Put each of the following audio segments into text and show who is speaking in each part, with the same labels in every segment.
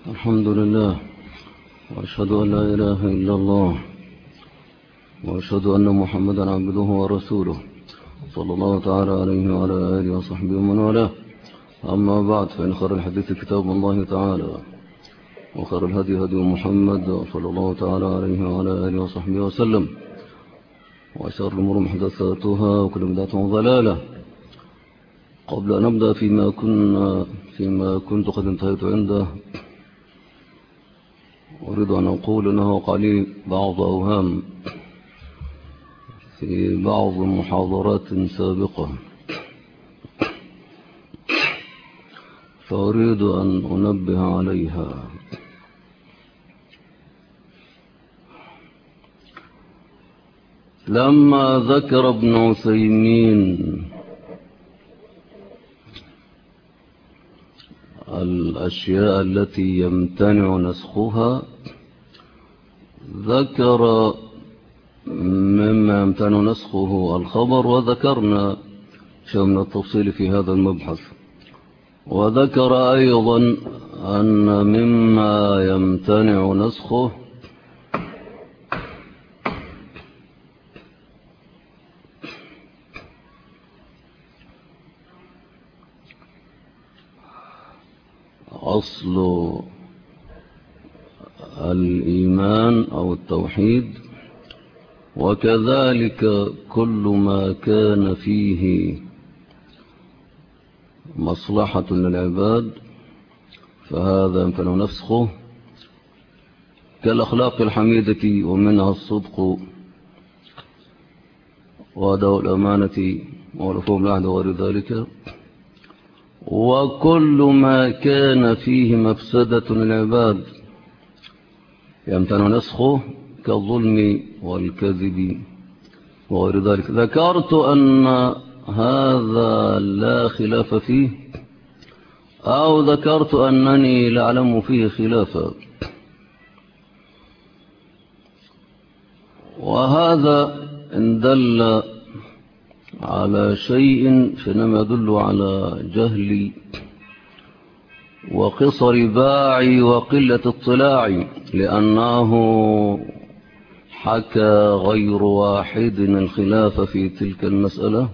Speaker 1: الحمد لله، وأشهد أن لا إله إلا الله، وأشهد أن محمدا عبده ورسوله صلى الله تعالى عليه وعلى آله وصحبه ومن والاه. أما بعد، فإن خير الحديث كتاب الله تعالى، وخير الهدي هدي محمد صلى الله تعالى عليه وعلى آله وصحبه وسلم، وشر الأمور محدثاتها وكل بدعة ضلالة. قبل أن نبدأ فيما كنت قد انتهيت عنده، أريد أن أقول أنه وقع لي بعض أوهام في بعض محاضرات سابقة، فأريد أن أنبه عليها. لما ذكر ابن عثيمين الأشياء التي يمتنع نسخها، ذكر مما يمتنع نسخه الخبر، وذكرنا شيء من التفصيل في هذا المبحث. وذكر أيضا أن مما يمتنع نسخه أصل الإيمان أو التوحيد، وكذلك كل ما كان فيه مصلحة للعباد فهذا يمكن نسخه، كالأخلاق الحميدة ومنها الصدق وأداء الأمانة ووفاء العهد وغير ذلك. وكل ما كان فيه مفسدة للعباد يمتنع نسخه، كالظلم والكذب وغير ذلك. ذكرت أن هذا لا خلاف فيه، أو ذكرت أنني لأعلم فيه خلافا، وهذا إن دل على شيء فإنما يدل على جهلي وقصر باعي وقلة اطلاعي، لأنه حكى غير واحد الخلاف في تلك المسألة،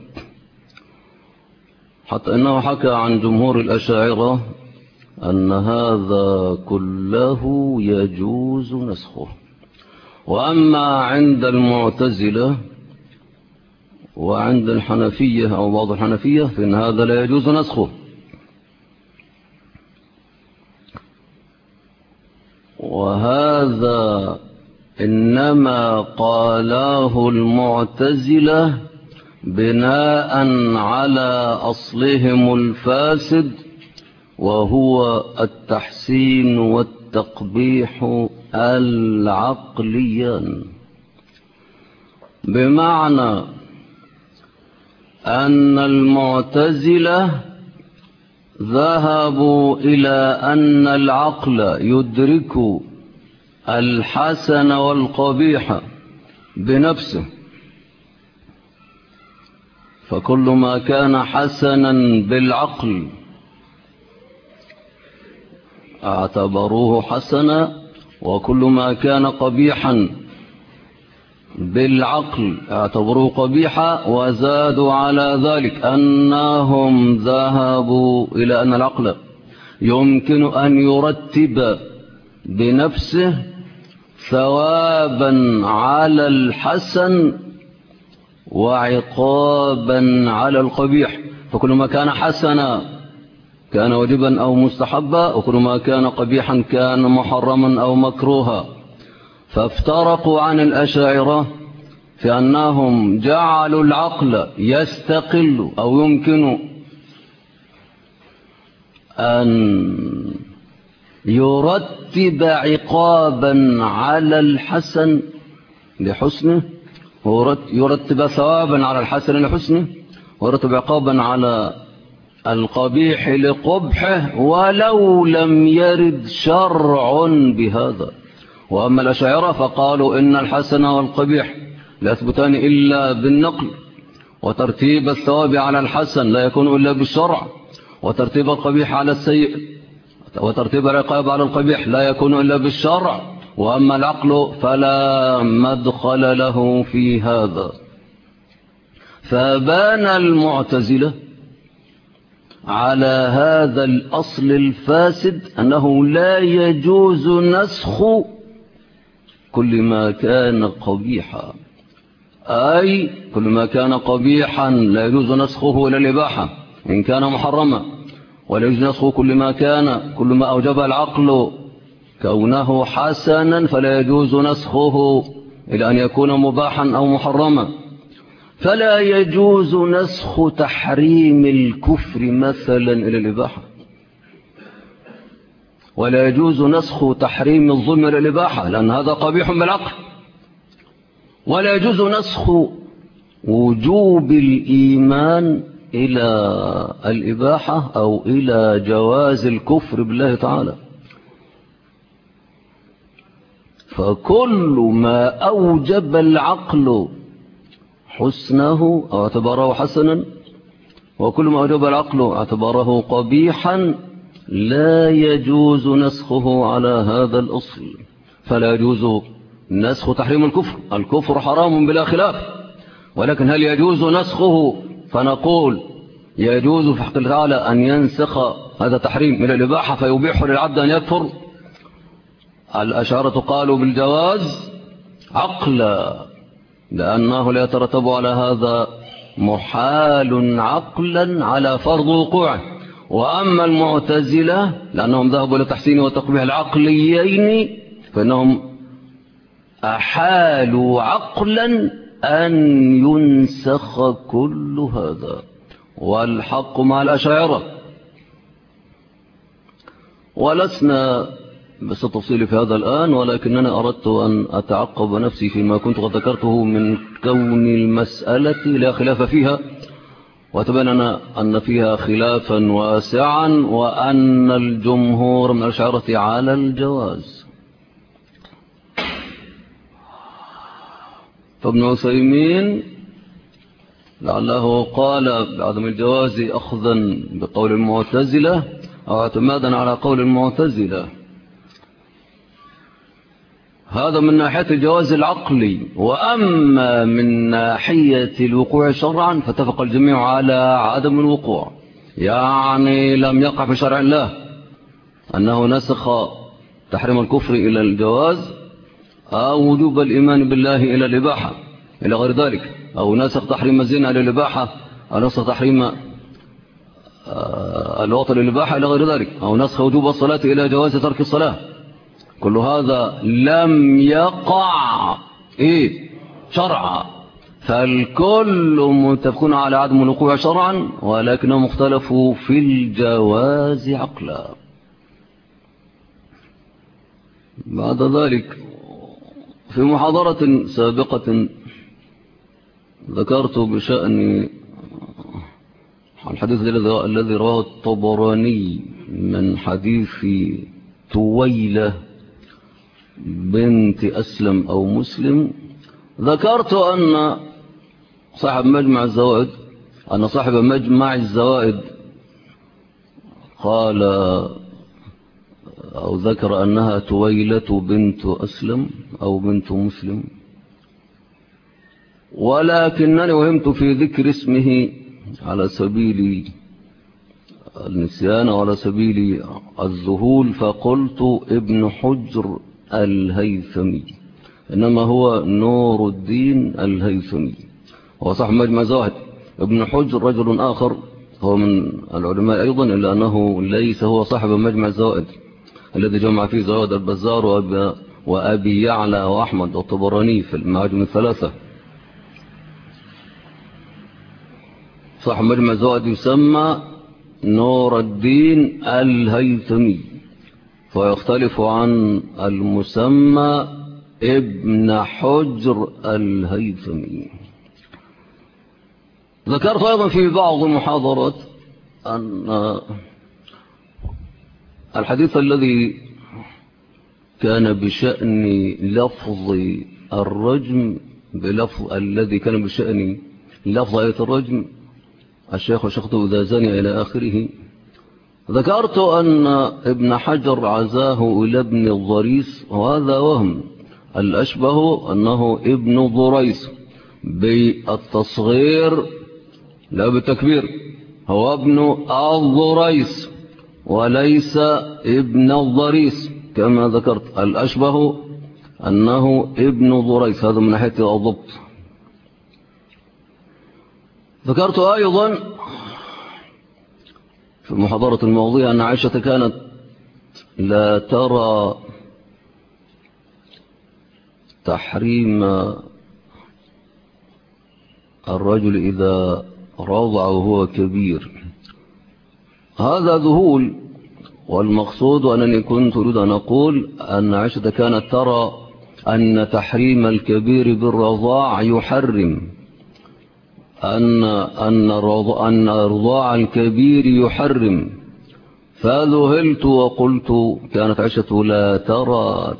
Speaker 1: حتى أنه حكى عن جمهور الأشاعرة أن هذا كله يجوز نسخه. وأما عند المعتزلة وعند الحنفية أو بعض الحنفية فإن هذا لا يجوز نسخه. وهذا إنما قاله المعتزلة بناء على أصلهم الفاسد، وهو التحسين والتقبيح العقليان، بمعنى أن المعتزلة ذهبوا إلى أن العقل يدرك الحسن والقبيح بنفسه، فكل ما كان حسنا بالعقل اعتبروه حسنا، وكل ما كان قبيحا بالعقل اعتبروه قبيحا. وزادوا على ذلك أنهم ذهبوا إلى أن العقل يمكن أن يرتب بنفسه ثوابا على الحسن وعقابا على القبيح، فكل ما كان حسنا كان واجبا أو مستحبا، وكل ما كان قبيحا كان محرما أو مكروها. فافترقوا عن الأشاعرة في أنهم جعلوا العقل يستقل أو يمكن أن يرتب عقابا على الحسن لحسنه، يرتب ثوابا على الحسن لحسنه، ويرتب عقابا على القبيح لقبحه، ولو لم يرد شرع بهذا. وأما الأشاعرة فقالوا إن الحسن والقبيح لا يثبتان إلا بالنقل، وترتيب الثواب على الحسن لا يكون إلا بالشرع، وترتيب القبيح على السيء وترتيب العقاب على القبيح لا يكون إلا بالشرع، وأما العقل فلا مدخل له في هذا. فبان المعتزلة على هذا الأصل الفاسد أنه لا يجوز نسخ كل ما كان قبيحا، أي كل ما كان قبيحا لا يجوز نسخه إلى الإباحة إن كان محرما، ولا يجوز نسخه كل ما أوجب العقل كونه حسنا فلا يجوز نسخه إلى أن يكون مباحا أو محرما. فلا يجوز نسخ تحريم الكفر مثلا إلى الإباحة، ولا يجوز نسخ تحريم الظلم إلى الإباحة لأن هذا قبيح بالعقل. ولا يجوز نسخ وجوب الإيمان إلى الإباحة أو إلى جواز الكفر بالله تعالى. فكل ما أوجب العقل حسنه أو اعتبره حسنا، وكل ما أوجب العقل اعتبره قبيحا لا يجوز نسخه على هذا الأصل. فلا يجوز نسخ تحريم الكفر، الكفر حرام بلا خلاف، ولكن هل يجوز نسخه؟ فنقول يجوز في حق الله تعالى أن ينسخ هذا تحريم إلى الإباحة فيبيح للعبد أن يكفر. الأشاعرة قالوا بالجواز عقلا لأنه لا يترتب على هذا محال عقلا على فرض وقوعه. وأما المعتزلة لأنهم ذهبوا إلى تحسين وتقبيح العقليين فإنهم أحالوا عقلا أن ينسخ كل هذا، والحق مع الأشاعرة. ولسنا بس التفصيل في هذا الآن، ولكننا أردت أن أتعقب نفسي فيما كنت قد ذكرته من كون المسألة لا خلاف فيها، وتبين أن فيها خلافا واسعا، وأن الجمهور من الأشاعرة على الجواز. فابن عثيمين لعله قال بعدم الجواز أخذا بقول المعتزلة أو اعتمادا على قول المعتزلة. هذا من ناحية الجواز العقلي. وأما من ناحية الوقوع شرعا فاتفق الجميع على عدم الوقوع، يعني لم يقع في شرع الله أنه نسخ تحريم الكفر إلى الجواز أو وجوب الإيمان بالله إلى الإباحة إلى غير ذلك، أو نسخ تحريم الزنا إلى الإباحة، أو نسخ تحريم الوطن إلى الإباحة إلى غير ذلك، أو نسخ وجوب الصلاة إلى جواز ترك الصلاة. كل هذا لم يقع شرعا، فالكل متفقون على عدم الوقوع شرعا، ولكنهم اختلفوا في الجواز عقلا. بعد ذلك في محاضرة سابقة ذكرت بشأن الحديث الذي رواه الطبراني من حديث تويلة بنت أسلم أو مسلم. ذكرت أن صاحب مجمع الزوائد قال أو ذكر أنها تويلة بنت أسلم أو بنت مسلم، ولكنني وهمت في ذكر اسمه على سبيل النسيان وعلى سبيل الذهول، فقلت ابن حجر الهيثمي، إنما هو نور الدين الهيثمي، هو صاحب مجمع الزوائد. ابن حجر رجل آخر هو من العلماء أيضا، إلا أنه ليس هو صاحب مجمع الزوائد الذي جمع فيه زوائد البزار وأبي يعلى وأحمد والطبراني في المعاجم الثلاثة. صاحب مجمع الزوائد يسمى نور الدين الهيثمي، فيختلف عن المسمى ابن حجر الهيثمي. ذكرت أيضا في بعض المحاضرات أن الحديث الذي كان بشأن لفظ الرجم الذي كان بشأن لفظ آية الرجم الشيخ وشخته إذا زني إلى آخره، ذكرت أن ابن حجر عزاه إلى ابن الضريس، وهذا وهم. الأشبه أنه ابن ضريس بالتصغير لا بالتكبير، هو ابن الضريس وليس ابن الضريس كما ذكرت. الأشبه أنه ابن ضريس، هذا من ناحية الضبط. ذكرت أيضا في المحاضرة الماضية أن عائشة كانت لا ترى تحريم الرجل إذا رضع وهو كبير. هذا ذهول، والمقصود أنني كنت أريد أن أقول أن عائشة كانت ترى أن تحريم الكبير بالرضاع يحرم، أن رضاع الكبير يحرم. فذهلت وقلت كانت عائشة لا ترى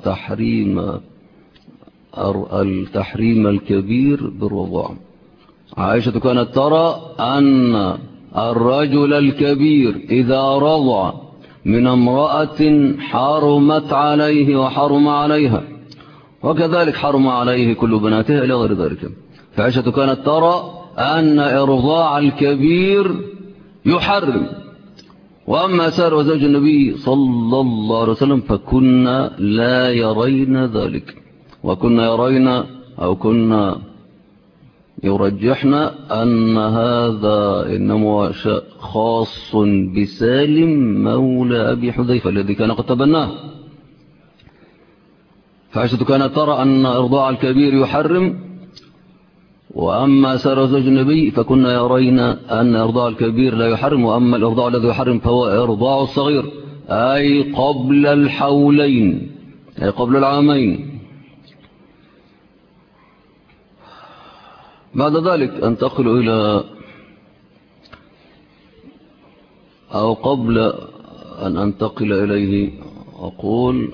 Speaker 1: التحريم الكبير بالرضاع. عائشة كانت ترى أن الرجل الكبير إذا رضع من امرأة حرمت عليه وحرم عليها، وكذلك حرم عليه كل بناته إلى غير ذلك. فعائشة كانت ترى أن إرضاع الكبير يحرم. وأما سائر زوج النبي صلى الله عليه وسلم فكنا لا يرين ذلك، وكنا يرين أو كنا يرجحنا أن هذا إنما خاص بسالم مولى أبي حذيفة الذي كان قد تبناه. فعائشة كانت ترى أن إرضاع الكبير يحرم، وأما سائر زوج النبي فكنا يرين أن إرضاع الكبير لا يحرم، وأما الإرضاع الذي يحرم فهو إرضاع الصغير، أي قبل الحولين، أي قبل العامين. بعد ذلك أنتقل إلى، أو قبل أن أنتقل إليه أقول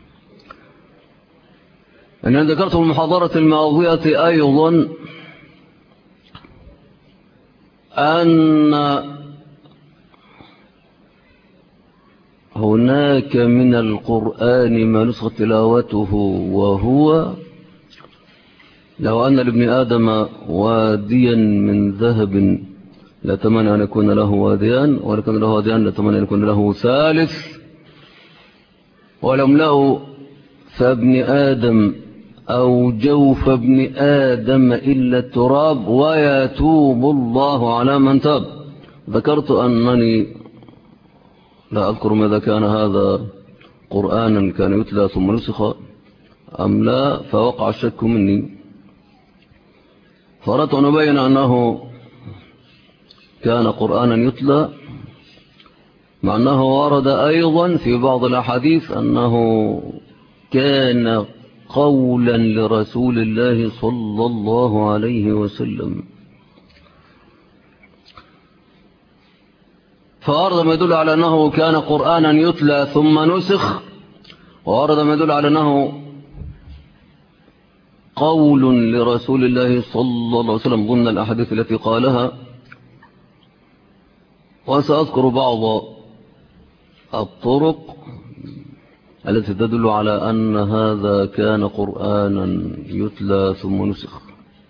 Speaker 1: أن ذكرت في المحاضرة الماضية أيضا أن هناك من القرآن ما نسخ تلاوته، وهو لو أن لابن آدم واديا من ذهب لأتمنى أن يكون له واديان، ولكن له واديان لأتمنى أن يكون له ثالث، ولم له فابن آدم أو جوف ابن آدم إلا التراب ويتوب الله على من تاب. ذكرت أنني لا أذكر ماذا كان هذا قرآنا كان يتلى ثم نسخ أم لا، فوقع الشك مني، فأردت أن أبين أنه كان قرآنا يتلى، مع أنه ورد أيضا في بعض الأحاديث أنه كان قولا لرسول الله صلى الله عليه وسلم. فورد ما يدل على أنه كان قرآنا يتلى ثم نسخ، وورد ما يدل على أنه قول لرسول الله صلى الله عليه وسلم ضمن الأحاديث التي قالها. وسأذكر بعض الطرق التي تدل على أن هذا كان قرآنا يتلى ثم نسخ.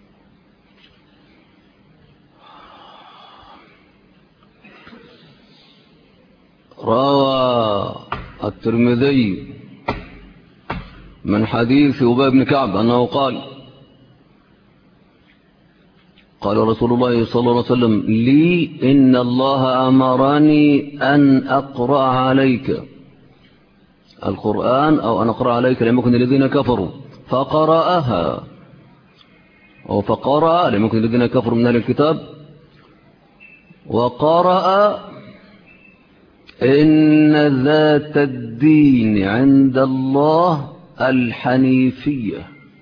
Speaker 1: روى الترمذي من حديث أبي بن كعب أنه قال رسول الله صلى الله عليه وسلم لي إن الله أمرني أن أقرأ عليك القرآن، أو أن أقرأ عليك لم يكن الذين كفروا، فقرأها، أو فقرأ لم يكن الذين كفروا من أهل الكتاب، وقرأ إن ذات الدين عند الله الحنيفية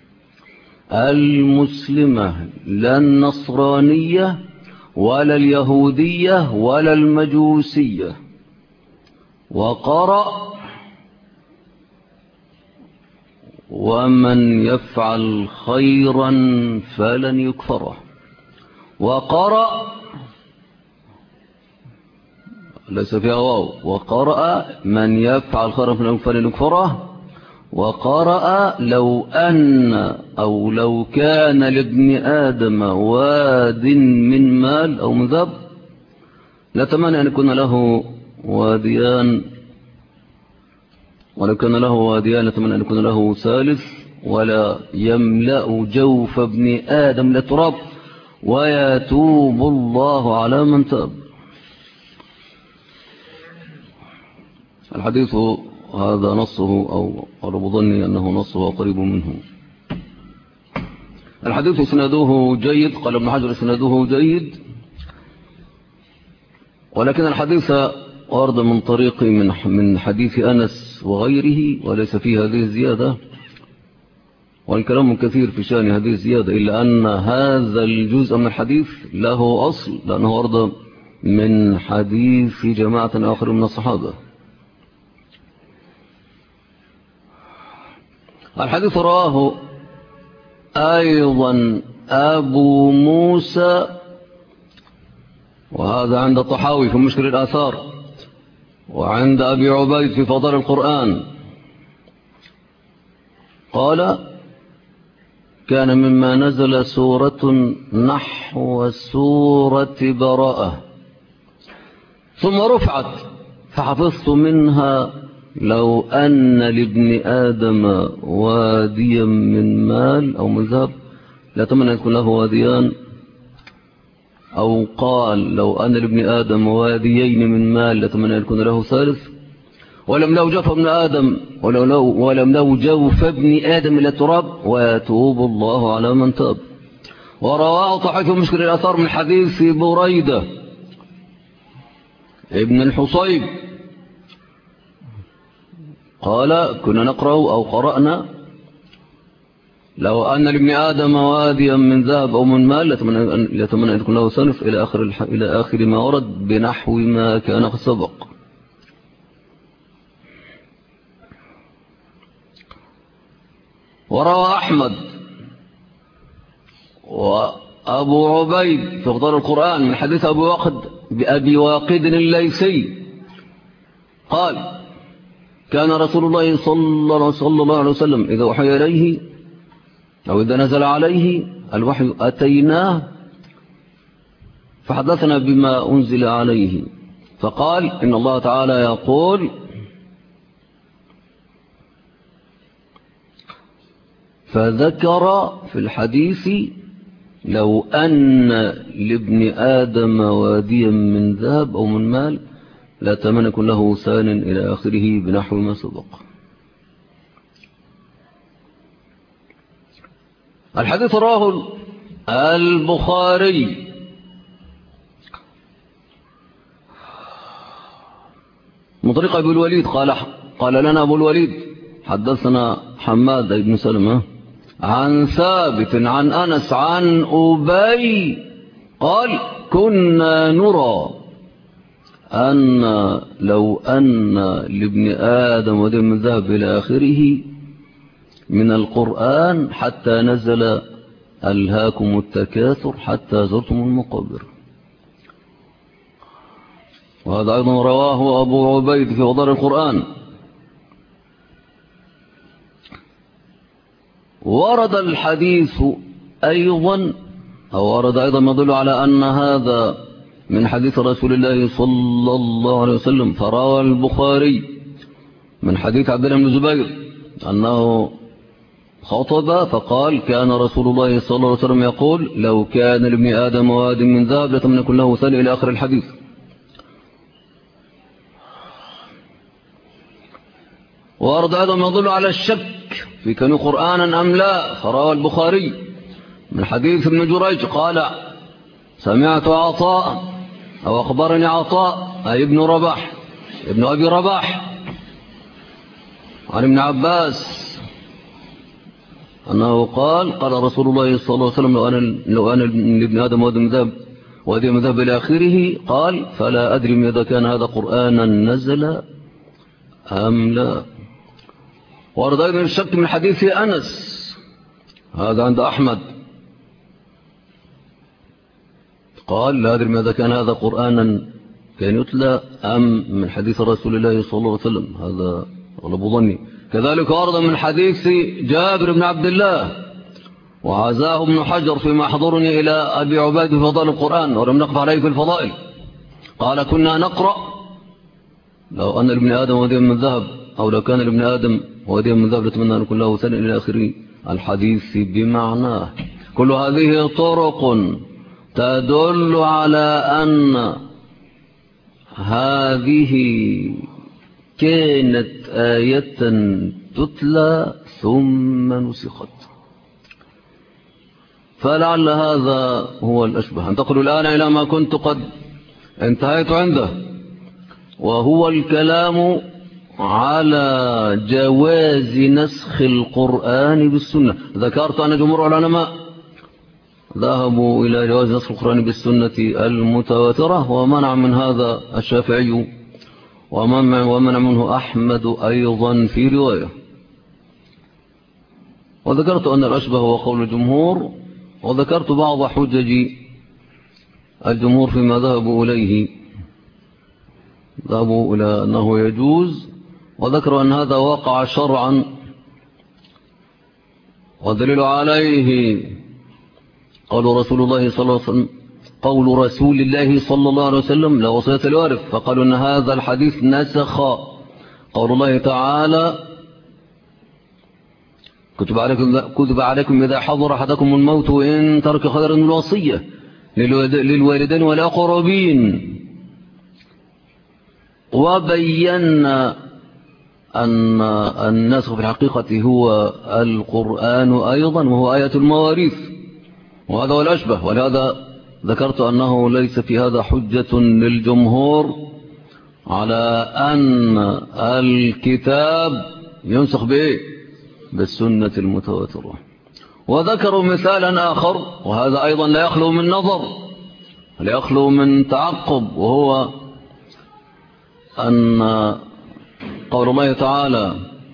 Speaker 1: المسلمة، لا النصرانية ولا اليهودية ولا المجوسية. وقرأ ومن يفعل خيرا فلن يكفره. وقرأ ليس فيها واو. وقرأ من يفعل خيرا فلنكفره. وقرأ لو أن أو لو كان لابن آدم واد من مال أو من ذهب لتمنى أن يكون له واديان، ولو كان له واديان لتمنى أن يكون له ثالث، ولا يملأ جوف ابن آدم لتراب ويتوب الله على من تاب. الحديث هذا نصه أو قرب ظني أنه نصه قريب منه. الحديث سنده جيد، قال ابن حجر سنده جيد، ولكن الحديث ورد من طريق من حديث أنس وغيره وليس فيه هذه الزيادة، والكلام كثير في شأن هذه الزيادة، إلا أن هذا الجزء من الحديث له أصل لأنه ورد من حديث جماعة آخر من الصحابة. الحديث رواه أيضا أبو موسى، وهذا عند الطحاوي في مشكل الآثار، وعند أبي عبيد في فضل القرآن، قال كان مما نزل سورة نحو سورة براءة ثم رفعت فحفظت منها لو أن لابن آدم واديا من مال أو من ذهب لأتمنى أن يكون له واديان، أو قال لو أن لابن آدم واديين من مال لأتمنى أن يكون له ثالث، ولم لو جوف ابن آدم ولم لو جوف ابن آدم إلى التراب ويتوب الله على من تاب. ورواه طحيف مشكل الأثار من حديث بريدة ابن الحصيب قال كنا نقرأ أو قرأنا لو أن لابن آدم واديا من ذهب أو من مال لتمنى أن يكون له سنف إلى آخر ما ورد بنحو ما كان قد سبق. وروى أحمد وأبو عبيد في فضل القرآن من حديث أبي واقد الليثي قال كان رسول الله صلى الله عليه وسلم إذا وحي إليه أو إذا نزل عليه الوحي أتيناه فحدثنا بما أنزل عليه، فقال إن الله تعالى يقول فذكر في الحديث لو أن لابن آدم واديا من ذهب أو من مال لا تمنى يكون له ثان إلى آخره بنحو ما سبق. الحديث رواه البخاري من طريق أبي الوليد قال لنا أبو الوليد حدثنا حماد بن سلمة عن ثابت عن أنس عن أبي قال كنا نرى أن لو أن لابن آدم ودم من ذهب إلى آخره من القرآن حتى نزل ألهاكم التكاثر حتى زرتم المقابر. وهذا أيضا رواه أبو عبيد في فضل القرآن. ورد الحديث أيضا أو ورد أيضا ما يدل على أن هذا من حديث رسول الله صلى الله عليه وسلم، فروى البخاري من حديث عبد الله بن الزبير أنه خطب فقال كان رسول الله صلى الله عليه وسلم يقول لو كان لابن آدم واد من ذهب لتمنى يكون له ثاني إلى آخر الحديث. ورد أيضا ما يدل على الشك في كان قرآنا أم لا، فروى البخاري من حديث ابن جريج قال سمعت عطاء أو أخبرني عطاء أي ابن أبي رباح عن ابن عباس أنه قال رسول الله صلى الله عليه وسلم لو أنا لابن آدم وادي من ذهب إلى آخره قال فلا أدري إذا كان هذا قرآنا نزل أم لا. ورد أيضا الشك من حديث أنس هذا عند أحمد قال لا أدري إذا كان هذا قرآنا كان يتلى أم من حديث رسول الله صلى الله عليه وسلم؟ هذا غلب ظني. كذلك أيضا من حديث جابر بن عبد الله، وعزاه ابن حجر فيما حضرني إلى أبي عبيد في فضائل القرآن ولم نقف عليه في الفضائل، قال كنا نقرأ لو أن لابن آدم وديا من ذهب، أو لو كان لابن آدم وديا من ذهب لتمنى أن يكون له ثاني إلى آخره الحديث بمعناه. كل هذه طرق تدل على أن هذه كانت آية تتلى ثم نسخت. فلعل هذا هو الأشبه. انتقل الآن إلى ما كنت قد انتهيت عنده، وهو الكلام على جواز نسخ القرآن بالسنة. ذكرت أن جمهور العلماء ذهبوا إلى جواز نسخ القرآن بالسنة المتواترة، ومنع من هذا الشافعي ومنع منه أحمد أيضا في رواية. وذكرت أن الأشبه هو قول الجمهور، وذكرت بعض حجج الجمهور فيما ذهبوا إليه. ذهبوا إلى أنه يجوز، وذكروا أن هذا وقع شرعا، والدليل عليه قول رسول الله صلى الله عليه وسلم لا وصية الوارث، فقالوا أن هذا الحديث نسخ قول الله تعالى كتب عليكم إذا حضر أحدكم الموت وإن ترك خيرا الوصية للوالدين والأقربين. وبينا أن النسخ في الحقيقة هو القرآن أيضا، وهو آية المواريث، وهذا هو الأشبه. ولهذا ذكرت أنه ليس في هذا حجة للجمهور على أن الكتاب ينسخ بإيه؟ بالسنة المتواترة. وذكروا مثالا آخر، وهذا أيضا لا يخلو من نظر، لا يخلو من تعقب، وهو أن قول الله تعالى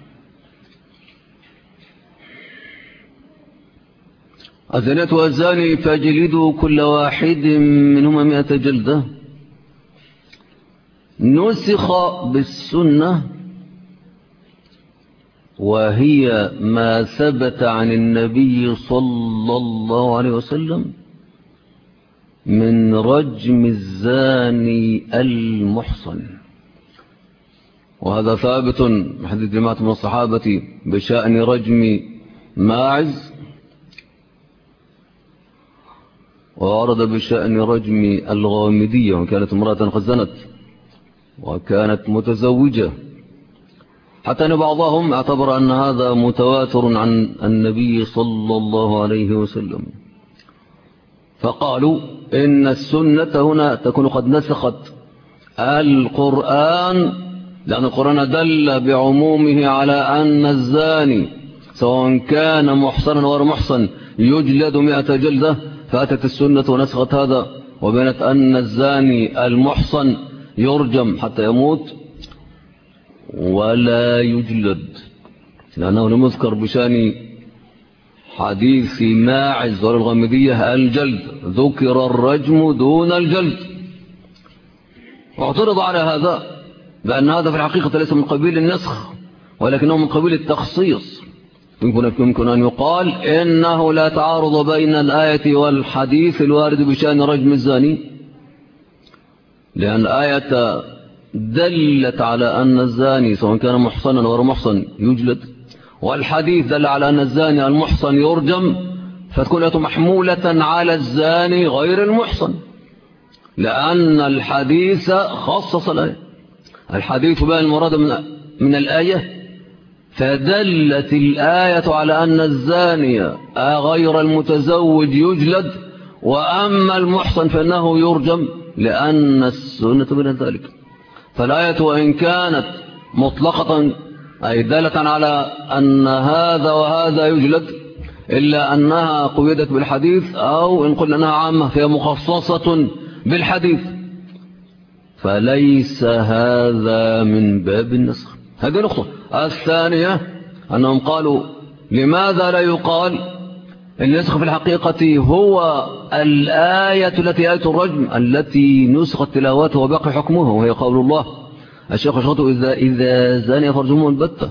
Speaker 1: الزانية والزاني فاجلدوا كل واحد منهما 100 جلدة، نسخ بالسنة، وهي ما ثبت عن النبي صلى الله عليه وسلم من رجم الزاني المحصن. وهذا ثابت من حديث جماعة من الصحابة بشأن رجم ماعز، وورد بشأن رجم الغامدية، وكانت امرأة قد زنت وكانت متزوجة، حتى أن بعضهم اعتبر أن هذا متواتر عن النبي صلى الله عليه وسلم، فقالوا إن السنة هنا تكون قد نسخت القرآن، لأن القرآن دل بعمومه على أن الزاني سواء كان محصنا أو غير محصن يجلد 100 جلدة، فأتت السنة ونسخت هذا وبينت أن الزاني المحصن يرجم حتى يموت ولا يجلد، لأنه لم يذكر بشأن حديث ماعز والغامدية الجلد، ذكر الرجم دون الجلد. واعترض على هذا بأن هذا في الحقيقة ليس من قبيل النسخ، ولكنه من قبيل التخصيص. يمكن أن يقال إنه لا تعارض بين الآية والحديث الوارد بشأن رجم الزاني، لأن الآية دلت على أن الزاني سواء كان محصنا أو غير محصن يجلد، والحديث دل على أن الزاني المحصن يرجم، فتكون آية محمولة على الزاني غير المحصن، لأن الحديث خصص الآية. الحديث بين المراد من الآية، فدلت الآية على أن الزاني غير المتزوج يجلد، وأما المحصن فإنه يرجم، لأن السنة بين ذلك. فالآية وإن كانت مطلقة أي دالة على أن هذا وهذا يجلد، إلا أنها قيدت بالحديث، أو إن قلنا أنها عامة فهي مخصصة بالحديث، فليس هذا من باب النسخ. هذه نقطة. الثانية أنهم قالوا لماذا لا يقال النسخ في الحقيقة هو الآية التي آية الرجم التي نسخت تلاوته وبقي حكمه، وهي قول الله الشيخ شرطه إذا زاني فرجمه البتة.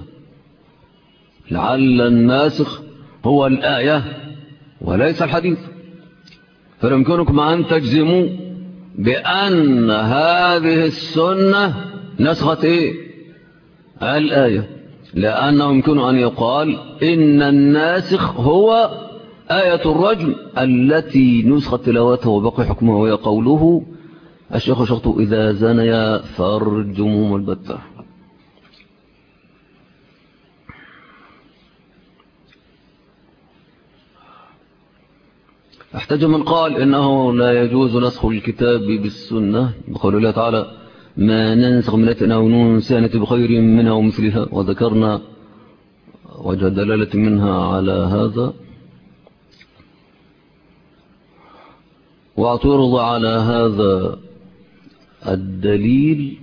Speaker 1: لعل الناسخ هو الآية وليس الحديث. فيمكنكم أن تجزموا بأن هذه السنة نسخت الآية، لأنه يمكن أن يقال إن الناسخ هو آية الرجم التي نسخت تلاوته وبقي حكمه، وهي قوله الشيخ شرطه إذا زانيا فارجموهم البتة. احتج من قال إنه لا يجوز نسخ الكتاب بالسنة بقول الله تعالى ما ننسخ من آية أو ننسها نأتي بخير منها ومثلها، وذكرنا وجه دلالة منها على هذا. واعترض على هذا الدليل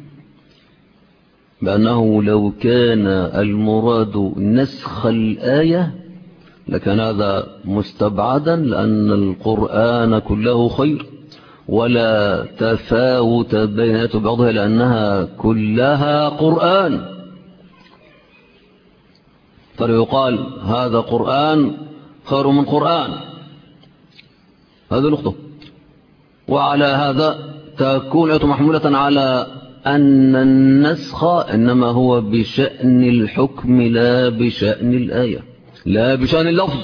Speaker 1: بأنه لو كان المراد نسخ الآية لكان هذا مستبعدا، لأن القرآن كله خير ولا تفاوت بين بعضها لأنها كلها قرآن. فليقال هذا قرآن خير من قرآن، هذا نقطة. وعلى هذا تكون آية محمولة على أن النسخ إنما هو بشأن الحكم لا بشأن الآية لا بشأن اللفظ.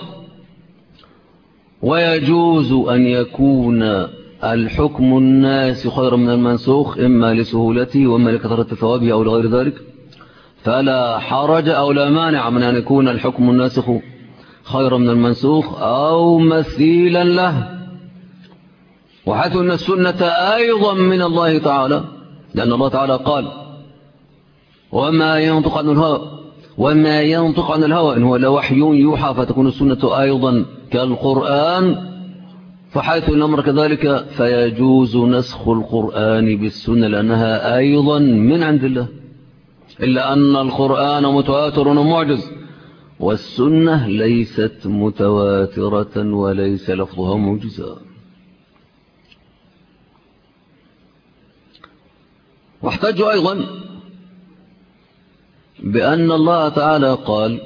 Speaker 1: ويجوز أن يكون الحكم الناسخ خيرا من المنسوخ إما لسهولته وإما لكثرة ثوابه أو لغير ذلك، فلا حرج أو لا مانع من أن يكون الحكم الناسخ خيرا من المنسوخ أو مثيلا له. وحيث أن السنة أيضا من الله تعالى، لأن الله تعالى قال وما ينطق عن الهوى إن هو لوحي يوحى، فتكون السنة أيضا كالقرآن. فحيث الأمر كذلك فيجوز نسخ القرآن بالسنة لأنها أيضا من عند الله، إلا أن القرآن متواتر ومعجز، والسنة ليست متواترة وليس لفظها معجزا. واحتجوا أيضا بأن الله تعالى قال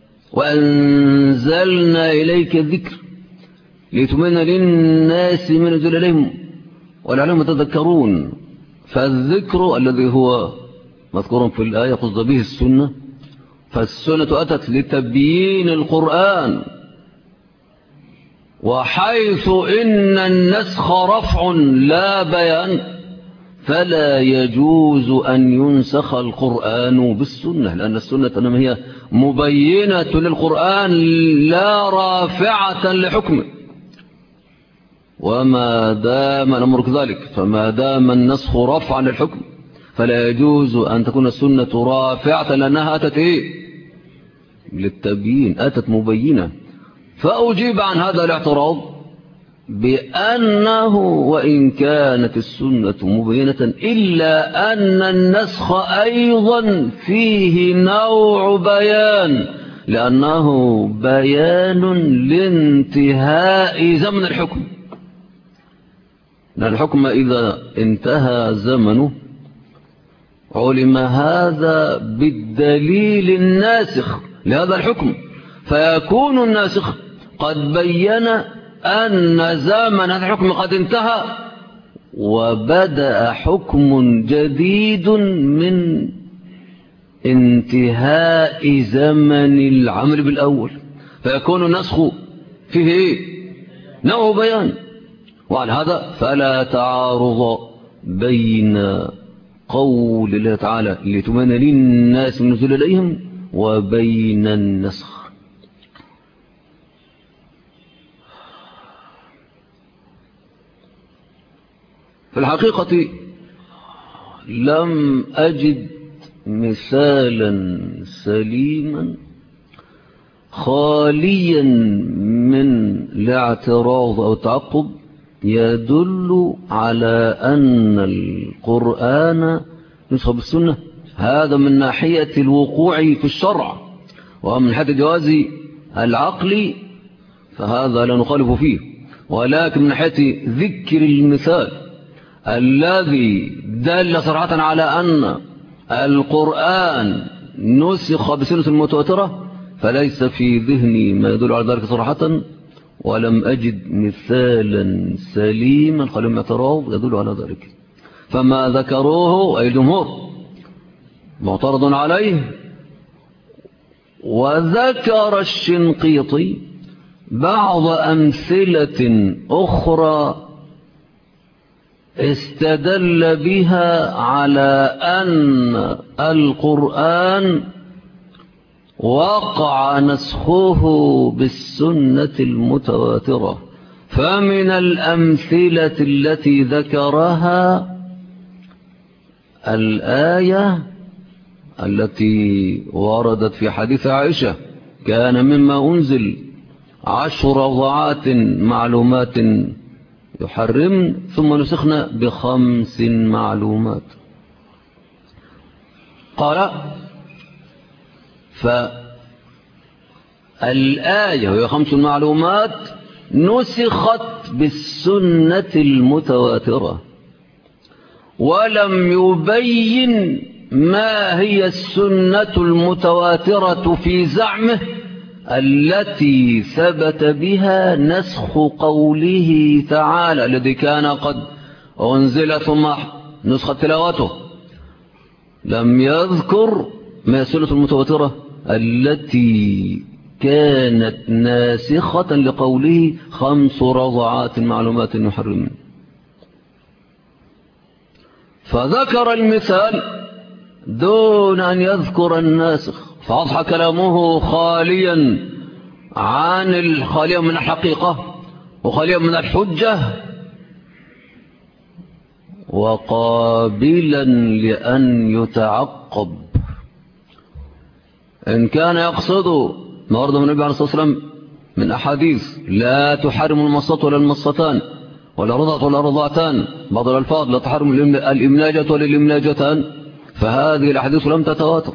Speaker 1: وأنزلنا إليك الذكر لتبين للناس ما نزل إليهم ولعلهم يتذكرون. فالذكر الذي هو مذكور في الآية قصد به السنة، فالسنة أتت لتبيين القرآن. وحيث إن النسخ رفع لا بيان فلا يجوز أن ينسخ القرآن بالسنة، لأن السنة إنما هي مبينة للقرآن لا رافعة لحكمه. وما دام الأمر كذلك فما دام النسخ رفعا للحكم فلا يجوز أن تكون السنة رافعة لأنها أتت للتبيين، أتت مبينة. فأجيب عن هذا الاعتراض بأنه وإن كانت السنة مبينة إلا أن النسخ أيضا فيه نوع بيان، لأنه بيان لانتهاء زمن الحكم. لأن الحكم إذا انتهى زمنه علم هذا بالدليل الناسخ لهذا الحكم، فيكون الناسخ قد بين أن زمن هذا الحكم قد انتهى وبدأ حكم جديد من انتهاء زمن العمل بالأول، فيكون النسخ فيه نوع بيان. وعلى هذا فلا تعارض بين قول الله تعالى لتبين للناس من نزل إليهم وبين النسخ. في الحقيقة لم أجد مثالا سليما خاليا من الاعتراض أو التعقب يدل على أن القرآن نسخ بالسنة. هذا من ناحية الوقوع في الشرع، ومن ناحية الجواز العقلي فهذا لا نخالف فيه، ولكن من ناحية ذكر المثال الذي دل صراحة على أن القرآن نسخ بسنة المتواترة فليس في ذهني ما يدل على ذلك صراحة، ولم أجد مثالا سليما خالي من اعتراض يدل على ذلك. فما ذكروه أي الجمهور معترض عليه. وذكر الشنقيطي بعض أمثلة أخرى استدل بها على أن القرآن وقع نسخه بالسنة المتواترة. فمن الأمثلة التي ذكرها الآية التي وردت في حديث عائشة: كان مما أنزل 10 رضعات معلومات يحرم ثم نسخنا ب5 معلومات. قال: فالآية وهي 5 معلومات نسخت بالسنة المتواترة، ولم يبين ما هي السنة المتواترة في زعمه التي ثبت بها نسخ قوله تعالى الذي كان قد أنزل ثم نسخ تلاوته. لم يذكر ما السنة المتواترة التي كانت ناسخة لقوله 5 رضعات معلومات يحرم. فذكر المثال دون أن يذكر الناسخ، فأضحى كلامه خاليا من الحقيقة وخاليا من الحجة، وقابلا لأن يتعقب. إن كان يقصد ما ورد من النبي عليه الصلاة والسلام من أحاديث لا تحرم المصة ولا المصتان ولا رضعة ولا رضعتان، بعض الألفاظ لا تحرم الإملاجة ولا الإملاجتان، فهذه الأحاديث لم تتواتر.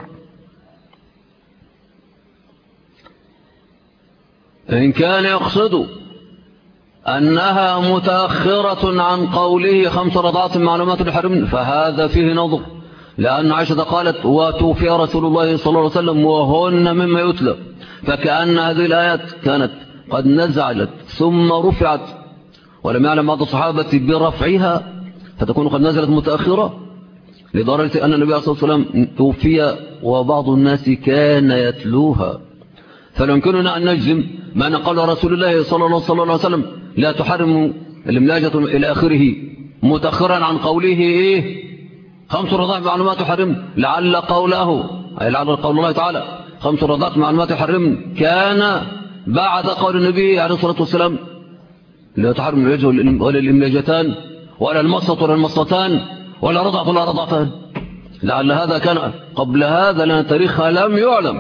Speaker 1: إن كان يقصد أنها متأخرة عن قوله 5 رضعات معلومات يحرمن، فهذا فيه نظر، لأن عائشة قالت: وتوفي رسول الله صلى الله عليه وسلم وهن مما يتلى، فكأن هذه الآيات كانت قد نزلت ثم رفعت ولم يعلم بعض الصحابة برفعها، فتكون قد نزلت متأخرة، لدرجة أن النبي صلى الله عليه وسلم توفي وبعض الناس كان يتلوها. فلا يمكننا أن نجزم ما نقول رسول الله صلى الله عليه وسلم لا تحرم الإملاجة إلى آخره متأخرا عن قوله 5 رضعات معلومات يحرم، لعل قوله أي لعل قول الله تعالى 5 رضعات معلومات يحرم كان بعد قول النبي عليه الصلاة والسلام لا تحرم الإملاجة ولا الإملاجتان ولا المصة ولا المصتان ولا رضعة ولا رضعتان، لعل هذا كان قبل هذا لأن تاريخها لم يعلم.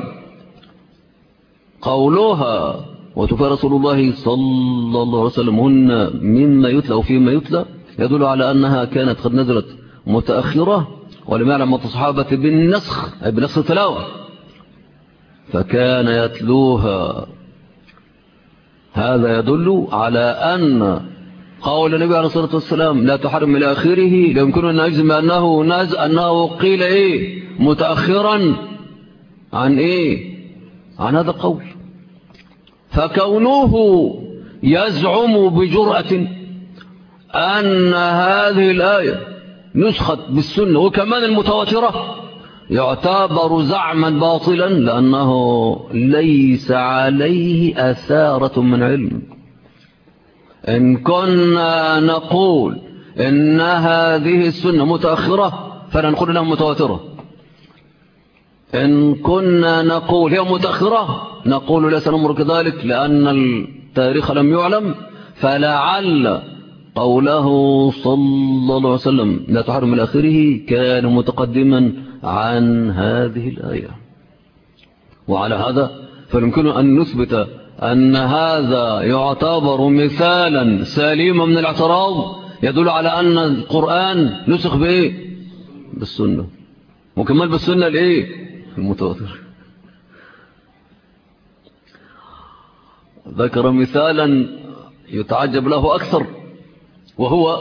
Speaker 1: قولها وتوفى رسول الله صلى الله عليه وسلم هن مما يتلى وفيما يتلى يدل على أنها كانت قد نزلت متأخرة ولم يعلم الصحابة بالنسخ أي بنسخ التلاوة، فكان يتلوها. هذا يدل على أن قول النبي عليه الصلاة والسلام لا تحرم إلى آخره لا يمكن أن نجزم أنه قيل متأخرا عن عن هذا القول. فكونه يزعم بجرأة أن هذه الآية نسخت بالسنة وكمان المتواترة يعتبر زعما باطلا، لأنه ليس عليه أثارة من علم. إن كنا نقول إن هذه السنة متأخرة فلا نقول لها متواترة، إن كنا نقول هي متأخرة نقول ليس الأمر كذلك لأن التاريخ لم يعلم، فلعل قوله صلى الله عليه وسلم لا تحرم إلى آخره كان متقدما عن هذه الآية. وعلى هذا فيمكن أن نثبت أن هذا يعتبر مثالا سليما من الاعتراض يدل على أن القرآن نسخ بالسنة، وكمال بالسنة المتواتر. ذكر مثالا يتعجب له أكثر، وهو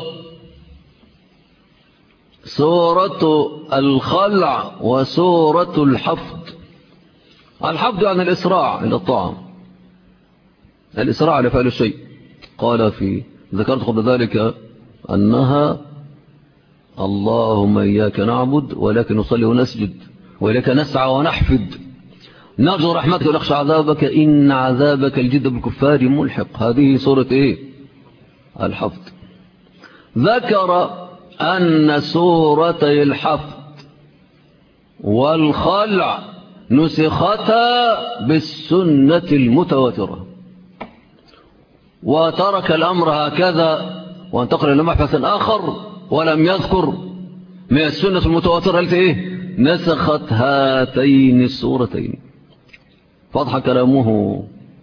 Speaker 1: سورة الخلع وسورة الحفظ. الحفظ يعني الإسراع إلى الطعام، الإسراع لفعل الشيء. قال ذكرت قبل ذلك أنها اللهم إياك نعبد ولكن نصلي ونسجد وإليك نسعى ونحفد نرجو رحمتك ونخشى عذابك إن عذابك الجد بالكفار ملحق. هذه سورة إيه؟ الحفظ. ذكر أن سورتي الحفظ والخلع نسختا بالسنة المتواترة، وترك الأمر هكذا وانتقل إلى مبحث آخر ولم يذكر من السنة المتواترة التي إيه؟ نسخت هاتين السورتين. فضح كلامه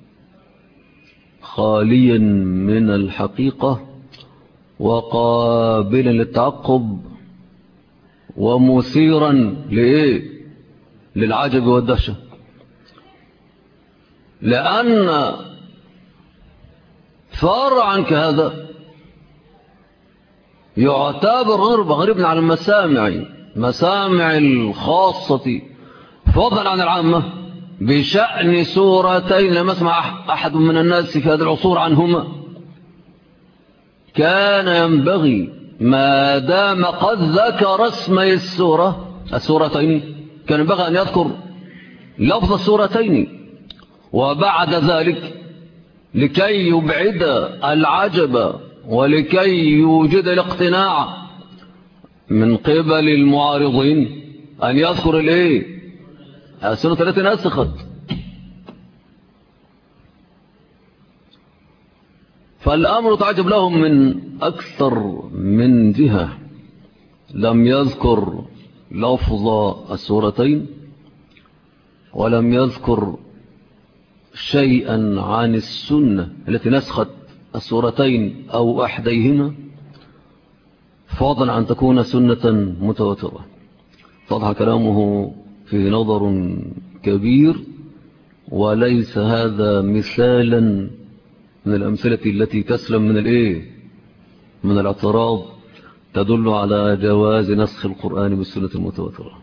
Speaker 1: خاليا من الحقيقة وقابلا للتعقب ومثيرا لإيه؟ للعجب والدهشة، لأن فرعا كهذا يعتبر غريبا على مسامع الخاصة فضلا عن العامة بشأن سورتين لم يسمع أحد من الناس في هذا العصور عنهما. كان ينبغي ما دام قد ذكر اسمي السورتين كان ينبغي أن يذكر لفظ السورتين، وبعد ذلك لكي يبعد العجب ولكي يوجد الاقتناع من قبل المعارضين أن يذكر السنة التي نسخت. فالأمر تعجب لهم من أكثر من جهة. لم يذكر لفظ السورتين ولم يذكر شيئا عن السنة التي نسخت السورتين أو أحديهما، فضلا عن تكون سنة متواترة. فضح كلامه فيه نظر كبير، وليس هذا مثالا من الأمثلة التي تسلم من الاعتراض تدل على جواز نسخ القرآن بالسنة المتواترة.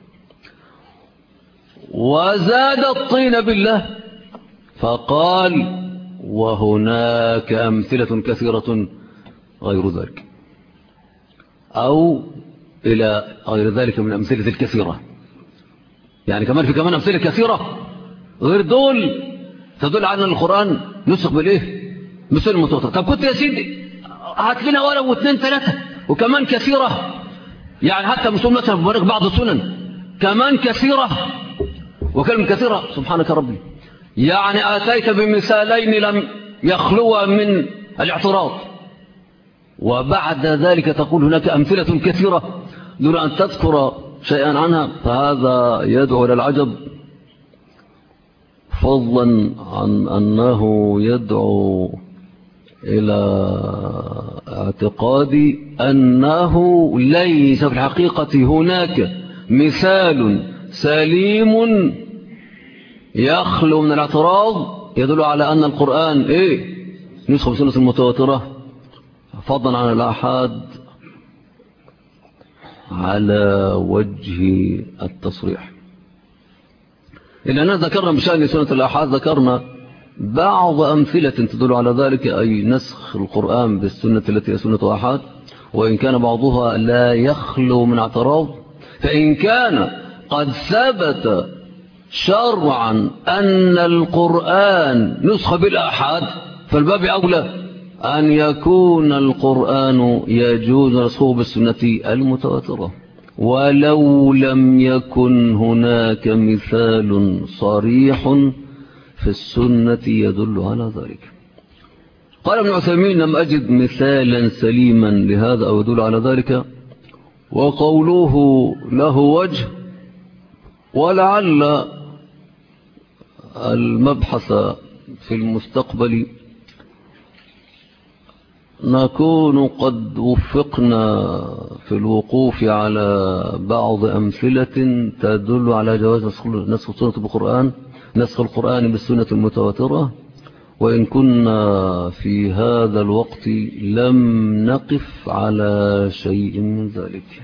Speaker 1: وزاد الطين بالله فقال وهناك أمثلة كثيرة غير ذلك، أو إلى غير ذلك من الأمثلة الكثيرة. يعني كمان في أمثلة كثيرة غير دول تدل على أن القرآن نسخ بالسنة المتواترة. طب كنت يا سيدي هات لنا ولو 2 3 وكمان كثيرة، يعني حتى مسلم مثلا في بعض السنن كمان كثيرة وكلمة كثيرة. سبحانك ربي، يعني آتيت بمثالين لم يخلوا من الاعتراض، وبعد ذلك تقول هناك أمثلة كثيرة دون أن تذكر شيئا عنها. فهذا يدعو إلى العجب، فضلا عن أنه يدعو إلى اعتقاد أنه ليس في الحقيقة هناك مثال سليم يخلو من الاعتراض يدل على أن القرآن نسخ بسنة المتواترة، فضلا عن الآحاد على وجه التصريح. إننا ذكرنا بشأن سنة الآحاد ذكرنا بعض أمثلة تدل على ذلك، أي نسخ القرآن بالسنة التي هي سنة آحاد، وإن كان بعضها لا يخلو من اعتراض. فإن كان قد ثبت شرعا أن القرآن نسخ بالآحاد فالباب أولى أن يكون القرآن يجوز نسخه بالسنة المتواترة، ولو لم يكن هناك مثال صريح في السنة يدل على ذلك. قال ابن عثيمين لم أجد مثالا سليما لهذا أو يدل على ذلك، وقوله له وجه، ولعل المبحث في المستقبل نكون قد وفقنا في الوقوف على بعض أمثلة تدل على جواز نسخ القرآن بالسنة المتواترة، وإن كنا في هذا الوقت لم نقف على شيء من ذلك.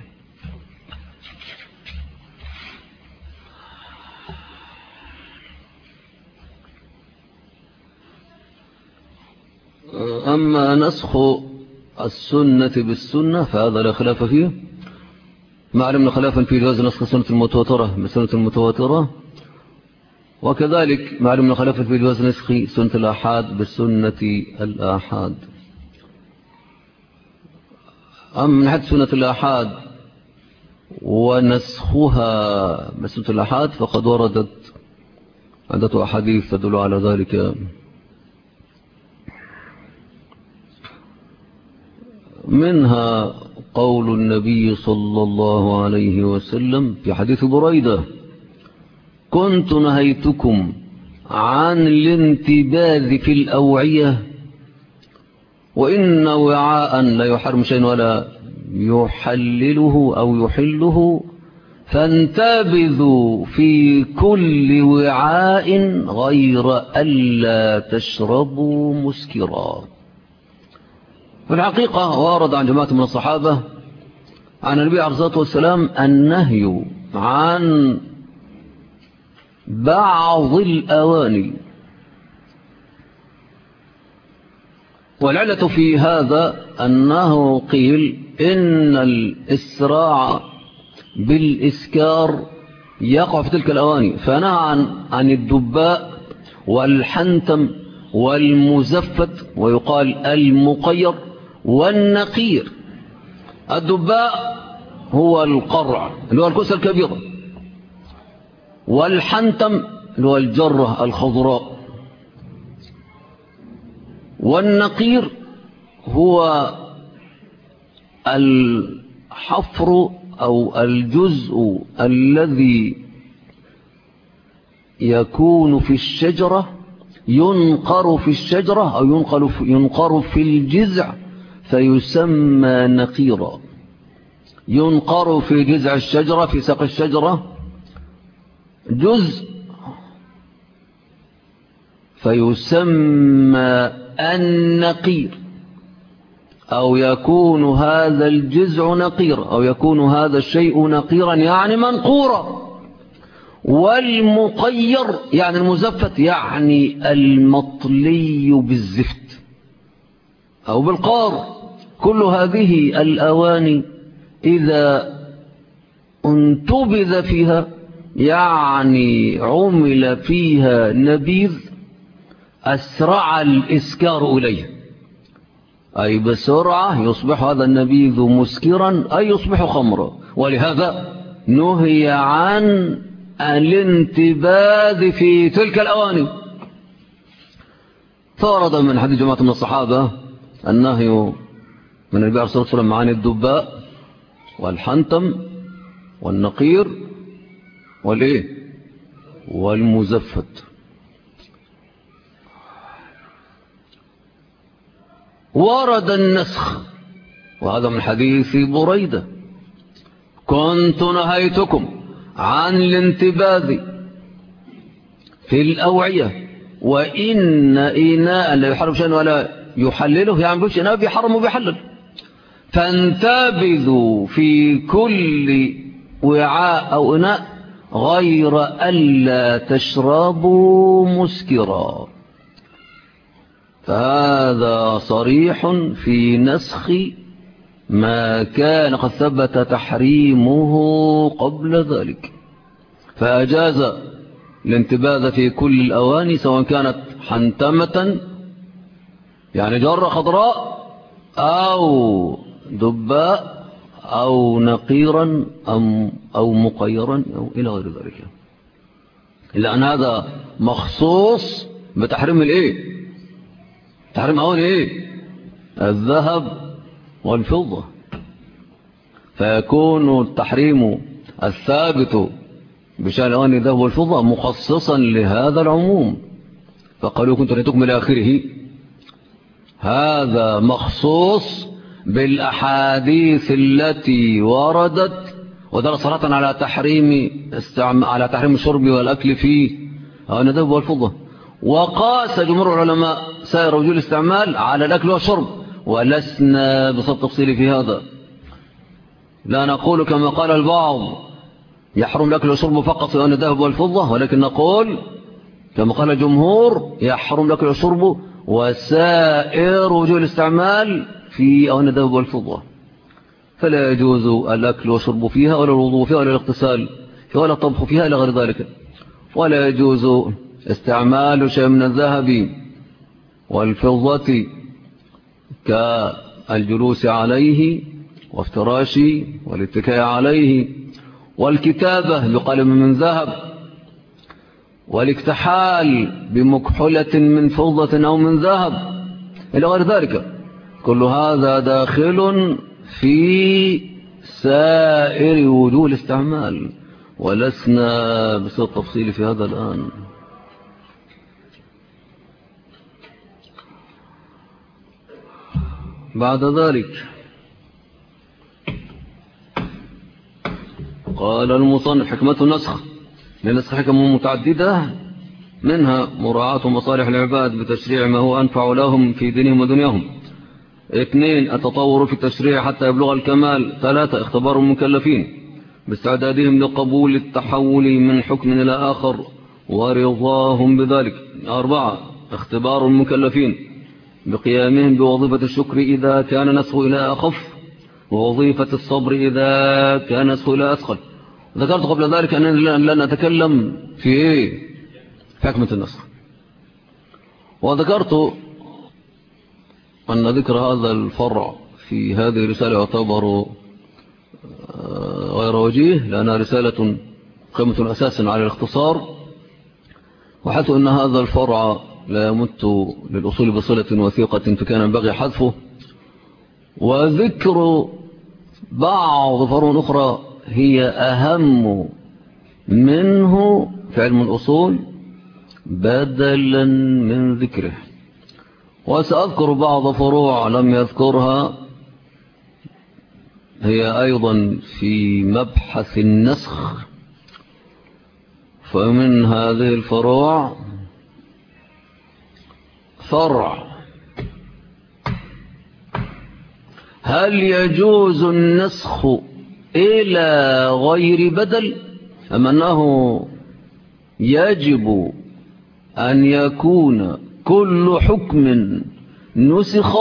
Speaker 1: أما نسخ السنة بالسنة فهذا لا خلاف فيه، ما علمنا خلافا في جواز نسخ السنة المتواترة بالسنة المتواترة، وكذلك ما علمنا خلافا في جواز نسخ سنة الآحاد بالسنة الآحاد. أما من حد سنة الآحاد ونسخها بسنة الآحاد فقد وردت عدة أحاديث تدل على ذلك، منها قول النبي صلى الله عليه وسلم في حديث بريدة: كنت نهيتكم عن الانتباذ في الأوعية وإن وعاء لا يحرم شيء ولا يحلله أو يحله فانتبذوا في كل وعاء غير ألا تشربوا مسكرا. في الحقيقة ورد عن جماعة من الصحابة عن النبي عليه الصلاة والسلام النهي عن بعض الأواني، والعلة في هذا أنه قيل إن الإسراع بالإسكار يقع في تلك الأواني، فنهى عن الدباء والحنتم والمزفت ويقال المقير والنقير. الدباء هو القرع اللي هو الكوسة الكبيرة، والحنتم اللي هو الجرة الخضراء، والنقير هو الحفر أو الجزء الذي يكون في الشجرة، ينقر في الشجرة أو ينقر في الجذع فيسمى نقيرا. ينقر في جذع الشجرة في ساق الشجرة جزء فيسمى النقير، أو يكون هذا الجذع نقير أو يكون هذا الشيء نقيرا يعني منقورا. والمقير يعني المزفت يعني المطلي بالزفت أو بالقار. كل هذه الأواني إذا انتبذ فيها يعني عمل فيها نبيذ أسرع الإسكار إليه، أي بسرعة يصبح هذا النبيذ مسكرا أي يصبح خمرا، ولهذا نهي عن الانتباذ في تلك الأواني. فورد من حديث جماعة من الصحابة النهي من النبي عليه الصلاة والسلام عن الدباء والحنتم والنقير والمزفت. ورد النسخ وهذا من حديث بريدة: كنت نهيتكم عن الانتباذ في الأوعية وإن إناء لا يحرم شيئا ولا يحلله، يعني بيش إناء بيحرم وبيحلل، فانتبذوا في كل وعاء أو إناء غير ألا تشربوا مسكرا. فهذا صريح في نسخ ما كان قد ثبت تحريمه قبل ذلك، فأجاز الانتباذ في كل الأواني سواء كانت حنتمة يعني جرة خضراء أو دباء أو نقيرا أو مقيرا أو إلى غير ذلك، إلا أن هذا مخصوص بتحريم تحريم أواني الذهب والفضة، فيكون التحريم الثابت بشأن أواني الذهب والفضة مخصصا لهذا العموم. فقالوا كنت نهيتكم إلى آخره، هذا مخصوص بالأحاديث التي وردت ودل صراحة على تحريم الشرب والأكل فيه أواني الذهب والفضة، وقاس جمهور العلماء سائر وجوه الاستعمال على الأكل والشرب، ولسنا بصد تفصيل في هذا. لا نقول كما قال البعض يحرم الأكل والشرب فقط في أواني الذهب والفضة، ولكن نقول كما قال الجمهور يحرم الأكل والشرب وسائر وجوه الاستعمال في أواني الذهب والفضة، فلا يجوز الأكل والشرب فيها ولا الوضوء فيها ولا الاغتسال فيها ولا الطبخ فيها إلى غير ذلك. ولا يجوز استعمال شيء من الذهب والفضة كالجلوس عليه وافتراش والاتكاء عليه والكتابة بقلم من ذهب والاكتحال بمكحلة من فضة أو من ذهب إلى غير ذلك. كل هذا داخل في سائر وجوه الاستعمال، ولسنا بصدد التفصيل في هذا الآن. بعد ذلك قال المصنف: حكمة النسخ. للنسخ حكم متعددة، منها مراعاة مصالح العباد بتشريع ما هو أنفع لهم في دينهم ودنياهم. 2 التطور في التشريع حتى يبلغ الكمال. 3 اختبار المكلفين باستعدادهم لقبول التحول من حكم إلى آخر ورضاهم بذلك. 4 اختبار المكلفين بقيامهم بوظيفة الشكر إذا كان نسخ إلى أخف، ووظيفة الصبر إذا كان نسخ إلى أثقل. ذكرت قبل ذلك أننا لن نتكلم في حكمة النسخ، وذكرت أن ذكر هذا الفرع في هذه الرسالة يعتبر غير وجيه، لأنها رسالة قيمة أساسا على الاختصار، وحيث أن هذا الفرع لا يمت للأصول بصلة وثيقة فكان ينبغي حذفه. وذكر بعض فروع أخرى هي أهم منه في علم الأصول بدلا من ذكره، وسأذكر بعض فروع لم يذكرها هي أيضا في مبحث النسخ. فمن هذه الفروع فرع: هل يجوز النسخ إلى غير بدل، أم أنه يجب أن يكون كل حكم نسخ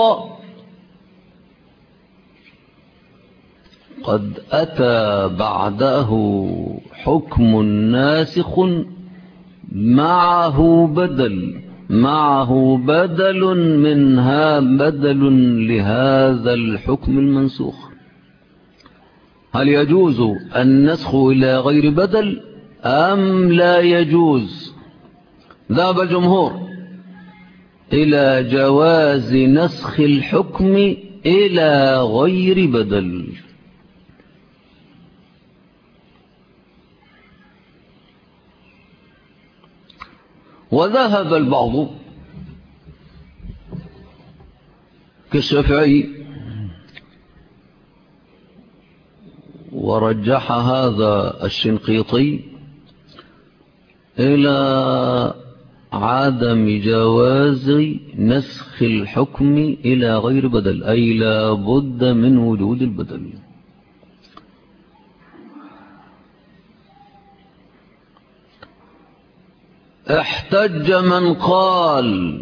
Speaker 1: قد أتى بعده حكم ناسخ معه بدل منها بدل لهذا الحكم المنسوخ؟ هل يجوز النسخ إلى غير بدل أم لا يجوز؟ ذهب الجمهور إلى جواز نسخ الحكم إلى غير بدل، وذهب البعض كالشافعي ورجح هذا الشنقيطي إلى عدم جواز نسخ الحكم إلى غير بدل، أي لا بد من وجود البدل. احتج من قال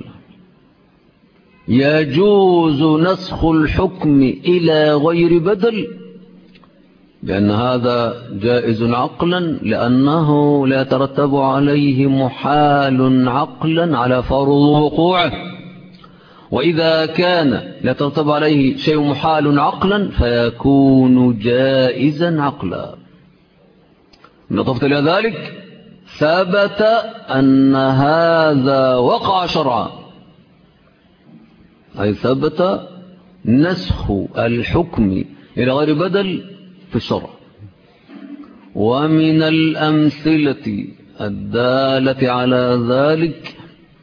Speaker 1: يجوز نسخ الحكم إلى غير بدل بأن هذا جائز عقلا، لأنه لا يترتب عليه محال عقلا على فرض وقوعه، وإذا كان لا يترتب عليه شيء محال عقلا فيكون جائزا عقلا. نضفت إلى ذلك ثبت أن هذا وقع شرعا، أي ثبت نسخ الحكم إلى غير بدل في الشرع. ومن الأمثلة الدالة على ذلك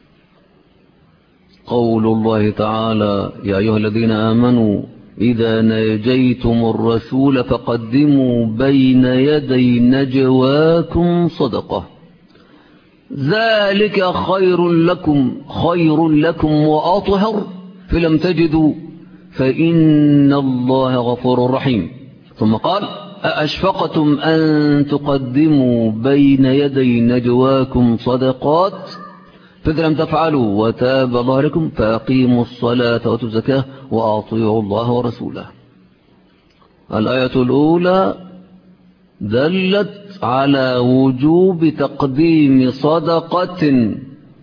Speaker 1: قول الله تعالى: يا أيها الذين آمنوا إذا ناجيتم الرسول فقدموا بين يدي نجواكم صدقة. ذلك خير لكم وأطهر فلم تجدوا فإن الله غفور رحيم. ثم قال أأشفقتم أن تقدموا بين يدي نجواكم صدقات فإذا لم تفعلوا وتاب الله عليكم فأقيموا الصلاة وآتوا الزكاة وأطيعوا الله ورسوله. الآية الأولى دلت على وجوب تقديم صدقة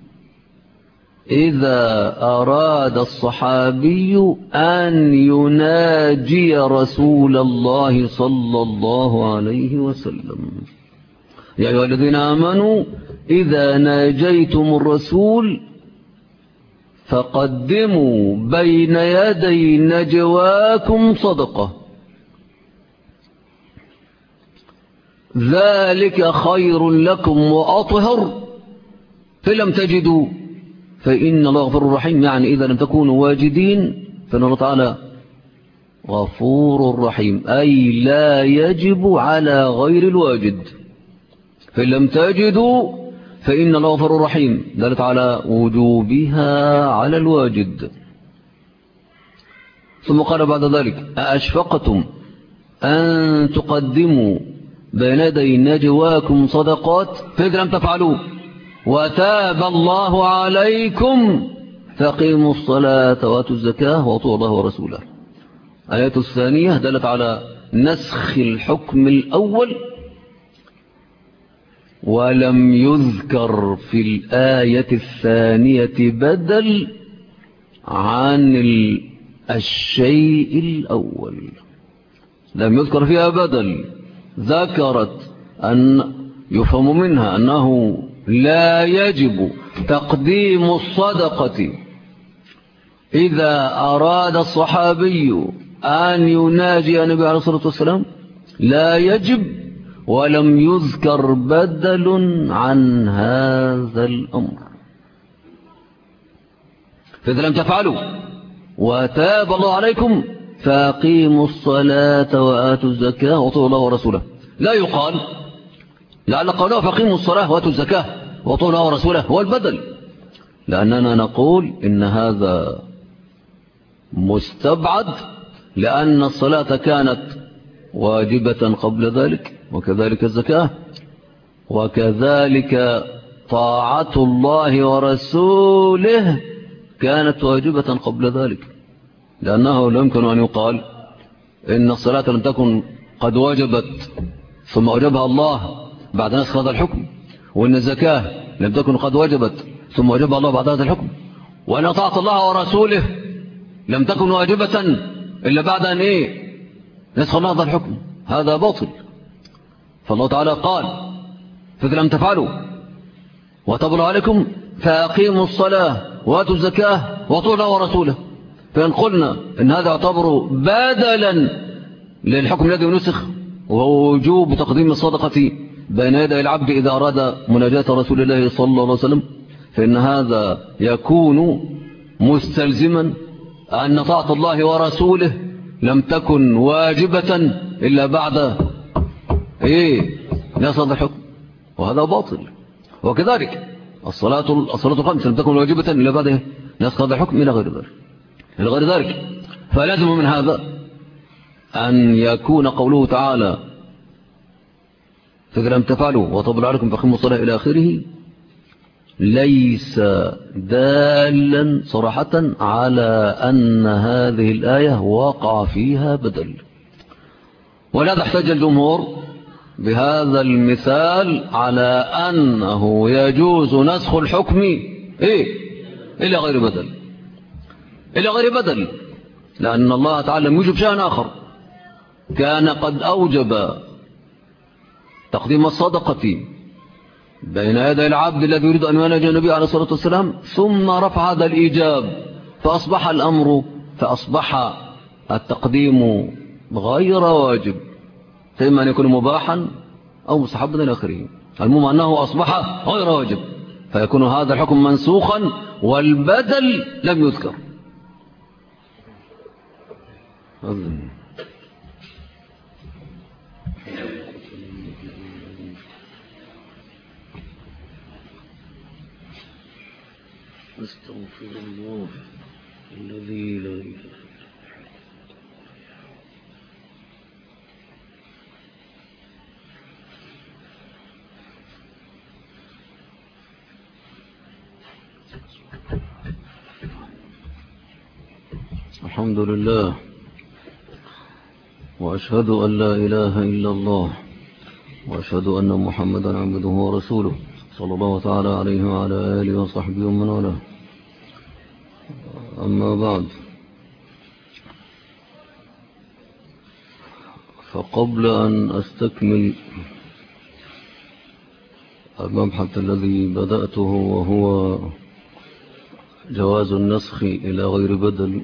Speaker 1: إذا أراد الصحابي أن يناجي رسول الله صلى الله عليه وسلم. يا أيها الذين آمنوا إذا ناجيتم الرسول فقدموا بين يدي نجواكم صدقة ذلك خير لكم وأطهر فلم تجدوا فإن الله غفور رحيم. يعني إذا لم تكونوا واجدين فإن الله تعالى غفور رحيم، أي لا يجب على غير الواجد. فإن لم تجدوا فإن الله غفور رحيم دلت على وجوبها على الواجد. ثم قال بعد ذلك أأشفقتم أن تقدموا بين يدي نجواكم صدقات فإذا لم تفعلوا وتاب الله عليكم فأقيموا الصلاة وآتوا الزكاة وأطيعوا الله ورسوله. الآية الثانية دلت على نسخ الحكم الأول ولم يذكر في الآية الثانية بدل عن الشيء الأول، لم يذكر فيها بدل. ذكرت أن يفهم منها أنه لا يجب تقديم الصدقة إذا أراد الصحابي أن يناجي النبي عليه الصلاة والسلام، لا يجب، ولم يذكر بدل عن هذا الأمر. فإذا لم تفعلوا وتاب الله عليكم فأقيموا الصلاة وآتوا الزكاة وأطيعوا الله ورسوله. لا يقال لعل قوله فأقيموا الصلاة وآتوا الزكاة وأطيعوا الله ورسوله هو البدل، لأننا نقول إن هذا مستبعد، لأن الصلاة كانت واجبة قبل ذلك، وكذلك الزكاة، وكذلك طاعة الله ورسوله كانت واجبة قبل ذلك، لأنه لا يمكن أن يقال إن الصلاة لم تكن قد وجبت ثم أوجبها الله بعد نسخ هذا الحكم، وإن الزكاة لم تكن قد وجبت ثم أوجبها الله بعد هذا الحكم، وأن طاعة الله ورسوله لم تكن واجبة إلا بعد أن نسخ هذا الحكم. هذا باطل. فالله تعالى قال فإذا لم تفعلوا وتاب الله عليكم فأقيموا الصلاة وآتوا الزكاة وأطيعوا الله ورسوله. فإن قلنا إن هذا يعتبر بدلا للحكم الذي نسخ، وهو وجوب تقديم الصدقة بين يدي العبد إذا أراد مناجاة رسول الله صلى الله عليه وسلم، فإن هذا يكون مستلزما أن طاعة الله ورسوله لم تكن واجبة إلا بعد نسخ هذا الحكم، وهذا باطل. وكذلك الصلاة الخمس لم تكن واجبة إلا بعد نسخ هذا الحكم إلى غير ذلك. فلازم من هذا أن يكون قوله تعالى فإذا لم تفعلوا وطاب عليكم فأقيموا الصلاة إلى آخره ليس دالا صراحة على أن هذه الآية وقع فيها بدل. ولهذا احتج الجمهور بهذا المثال على أنه يجوز نسخ الحكم إلى غير بدل، لأن الله تعالى لم يوجب شيئا آخر. كان قد أوجب تقديم الصدقة بين يدي العبد الذي يريد أن يناجي النبي عليه الصلاة والسلام، ثم رفع هذا الإيجاب فأصبح التقديم غير واجب، فإما أن يكون مباحا أو مستحبا إلى آخره. المهم أنه أصبح غير واجب، فيكون هذا الحكم منسوخا والبدل لم يذكر. أستغفر الله الذي لا إله. الحمد لله وأشهد أن لا إله إلا الله وأشهد أن محمدا عبده ورسوله صلى الله تعالى عليه وعلى آله وصحبه ومن والاه. أما بعد، فقبل أن أستكمل المبحث الذي بدأته وهو جواز النسخ إلى غير بدل،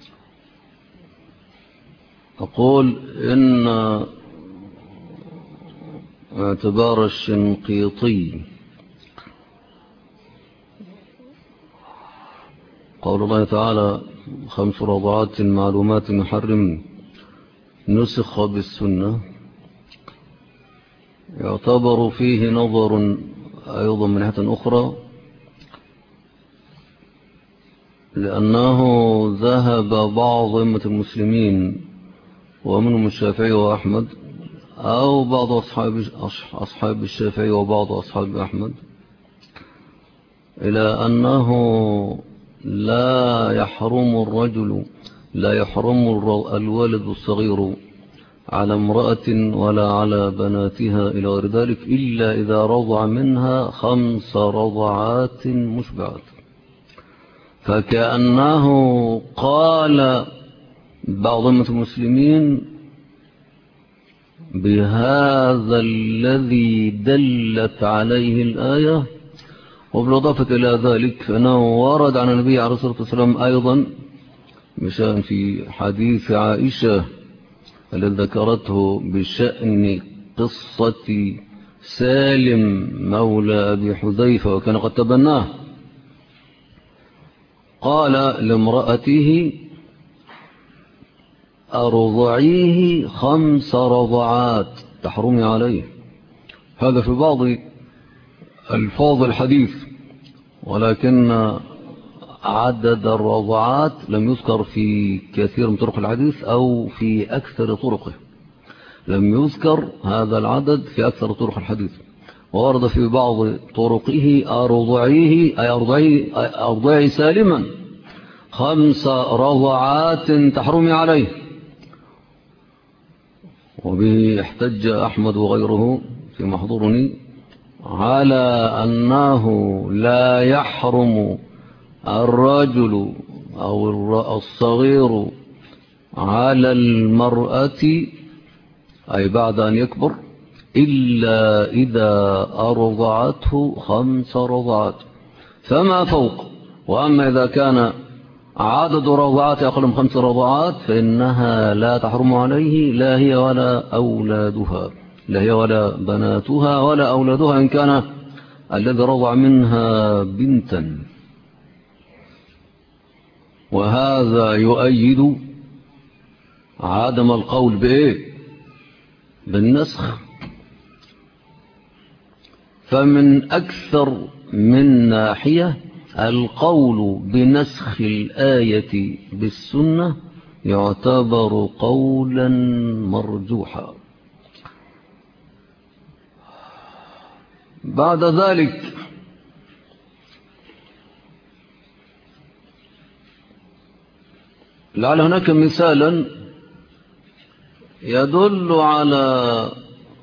Speaker 1: أقول إن اعتبار الشنقيطي قول الله تعالى 5 رضعات معلومات محرم نسخ بالسنة يعتبر فيه نظر أيضا من ناحية أخرى، لأنه ذهب بعض أئمة المسلمين ومنهم الشافعي وأحمد، أو بعض أصحاب الشافعي وبعض أصحاب أحمد، إلى أنه لا يحرم الولد الصغير على امرأة ولا على بناتها إلى غير ذلك إلا إذا رضع منها 5 رضعات مشبعات. فكأنه قال بعض المسلمين بهذا الذي دلت عليه الآية، وبالإضافة إلى ذلك فإنه ورد عن النبي عليه الصلاة والسلام أيضا مشان في حديث عائشة الذي ذكرته بشأن قصة سالم مولى أبي حذيفة وكان قد تبناه، قال لامرأته أرضعيه 5 رضعات تحرمي عليه. هذا في بعض الفاظ الحديث، ولكن عدد الرضعات لم يذكر في كثير من طرق الحديث أو في أكثر طرقه، لم يذكر هذا العدد في أكثر طرق الحديث، وورد في بعض طرقه أرضعيه أي أرضعي سالما 5 رضعات تحرمي عليه. وبه احتج أحمد وغيره في محضرني على أنه لا يحرم الرجل أو الصغير على المرأة أي بعد أن يكبر إلا إذا أرضعته 5 رضعات فما فوق. وأما إذا كان عدد رضعات أقل من 5 رضعات فإنها لا تحرم عليه، لا هي ولا أولادها، لا هي ولا بناتها ولا أولادها إن كان الذي رضع منها بنتا. وهذا يؤيد عدم القول بالنسخ. فمن أكثر من ناحية القول بنسخ الآية بالسنة يعتبر قولا مرجوحا. بعد ذلك لعل هناك مثالا يدل على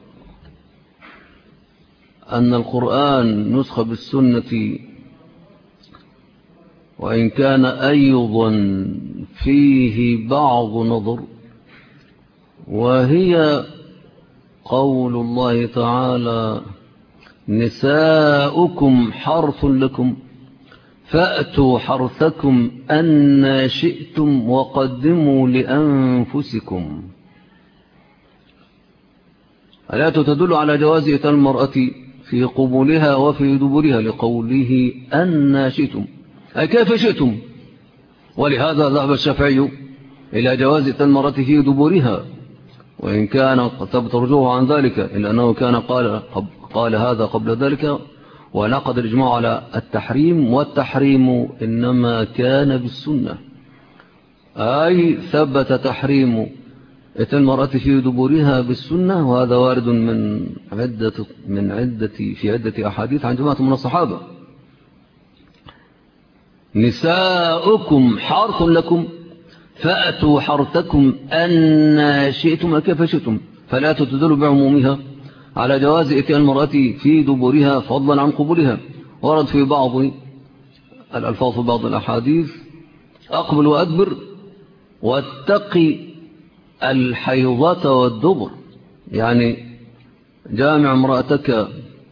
Speaker 1: أن القرآن نسخ بالسنة، وإن كان أيضا فيه بعض نظر، وهي قول الله تعالى نساؤكم حرث لكم فأتوا حرثكم أن شئتم وقدموا لأنفسكم. الآية تدل على جواز إتيان المرأة في قبولها وفي دبرها لقوله أن شئتم أي كيف شئتم. ولهذا ذهب الشافعي إلى جواز إتيان المرأة في دبرها، وإن كان قد ثبت رجوعه عن ذلك إلا أنه كان قال هذا قبل ذلك، ونقض الإجماع على التحريم، والتحريم إنما كان بالسنة، أي ثبت تحريم إتيان المرأة في دبورها بالسنة، وهذا وارد في عدة أحاديث عن جماعة من الصحابة. نساؤكم حرث لكم فأتوا حرثكم أن شئتم كيف شئتم، فلا تدل بعمومها على جواز إتيان المرأة في دبورها فضلا عن قبولها. ورد في بعض الألفاظ في بعض الأحاديث أقبل وأدبر واتقي الحيضة والدبر، يعني جامع امرأتك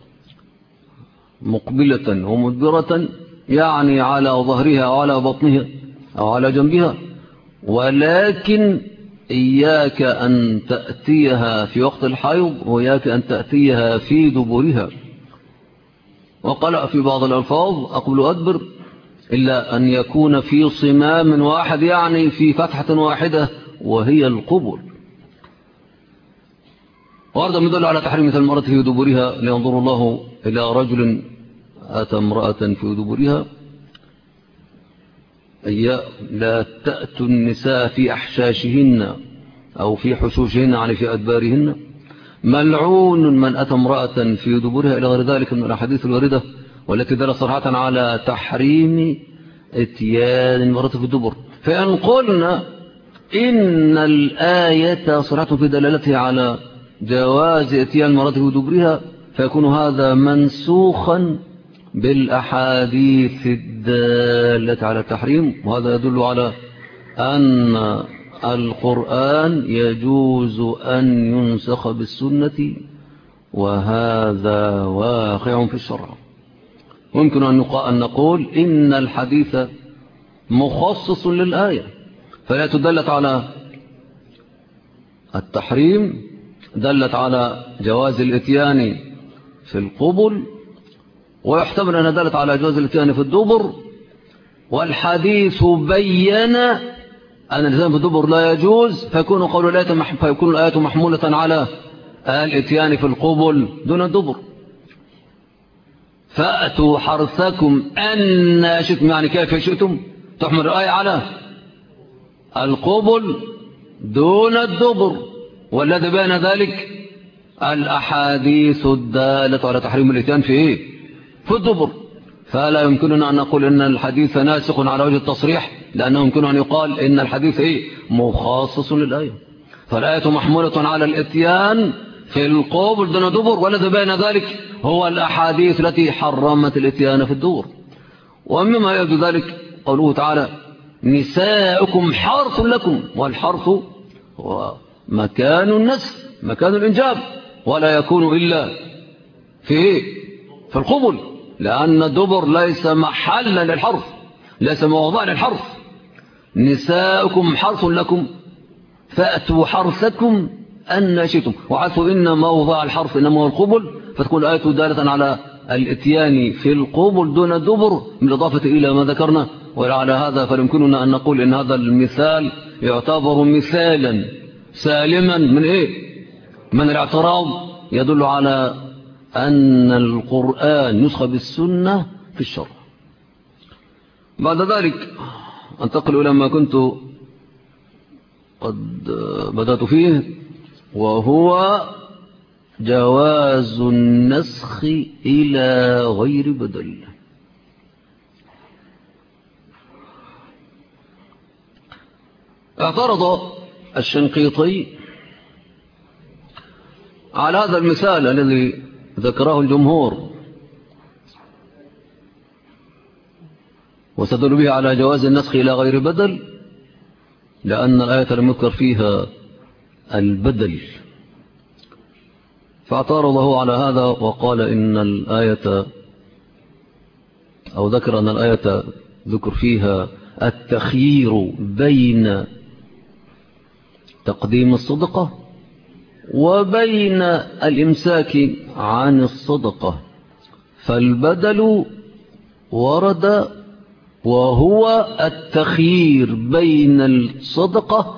Speaker 1: مقبلة ومدبرة، يعني على ظهرها أو على بطنها أو على جنبها، ولكن إياك أن تأتيها في وقت الحيض وإياك أن تأتيها في دبرها. وقال في بعض الألفاظ أقبل وأدبر إلا أن يكون في صمام واحد، يعني في فتحة واحدة وهي القبل. وأرضا يدل على تحريم المرأة في دبرها، لينظر الله إلى رجل أتى امرأة في دبرها، أي لا تأتوا النساء في أحشاشهن أو في حشوشهن، يعني في أدبارهن، ملعون من أتى امرأة في دبرها، إلى غير ذلك من الأحاديث الواردة والتي دل صراحة على تحريم اتيان المرأة في الدبر. فإن قلنا إن الآية صراحة في دلالتها على جواز اتيان المرأة في دبرها، فيكون هذا منسوخا بالأحاديث الدالة على التحريم، وهذا يدل على أن القرآن يجوز أن ينسخ بالسنة، وهذا واقع في الشرع. ممكن أن نقول إن الحديث مخصص للآية، فلا تدلت على التحريم، دلت على جواز الاتيان في القبل، ويحتمل أن دلت على جواز الاتيان في الدبر، والحديث بين أن الاتيان في الدبر لا يجوز، فيكون الآية محمولة على الاتيان في القبل دون الدبر. فأتوا حرثكم أن شئتم، يعني كيف شئتم، تحمل الآية على القبل دون الدبر، والذي بين ذلك الأحاديث الدالة على تحريم الاتيان في الدبر. فلا يمكننا أن نقول إن الحديث ناسخ على وجه التصريح، لأنه يمكن أن يقال إن الحديث مخصص للآية، فالآية محمولة على الاتيان في القبل دون دبر، والذي بين ذلك هو الأحاديث التي حرمت الاتيان في الدبر. ومما يبدو ذلك قوله تعالى نساؤكم حرث لكم، والحرث هو مكان النسل، مكان الإنجاب، ولا يكون إلا في القبل، لأن الدبر ليس محلا للحرث، ليس موضع للحرث. نساؤكم حرث لكم فأتوا حرثكم أن شئتم، وحيث إن موضع الحرث إنما هو القبل، فتكون الآية دالة على الاتيان في القبل دون الدبر، بالإضافة إلى ما ذكرنا. وعلى هذا فيمكننا أن نقول إن هذا المثال يعتبر مثالا سالما من الاعتراض، يدل على أن القرآن نسخ بالسنة في الشرع. بعد ذلك أنتقل إلى ما كنت قد بدأت فيه، وهو جواز النسخ إلى غير بدل. اعترض الشنقيطي على هذا المثال الذي ذكره الجمهور، واستدل به على جواز النسخ إلى غير بدل، لأن الآية لم يذكر فيها البدل. فاعترضه على هذا وقال إن الآية، أو ذكر أن الآية ذكر فيها التخيير بين تقديم الصدقة وبين الإمساك عن الصدقة، فالبدل ورد وهو التخيير بين الصدقة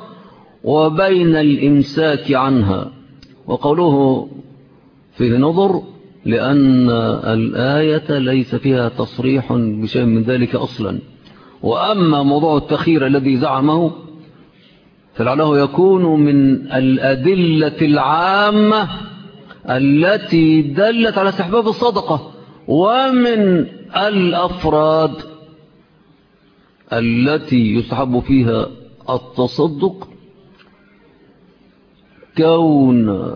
Speaker 1: وبين الإمساك عنها. وقوله فيه نظر لأن الآية ليس فيها تصريح بشيء من ذلك أصلا. وأما موضوع التخيير الذي زعمه فلعله يكون من الأدلة العامة التي دلت على استحباب الصدقة، ومن الأفراد التي يستحب فيها التصدق كون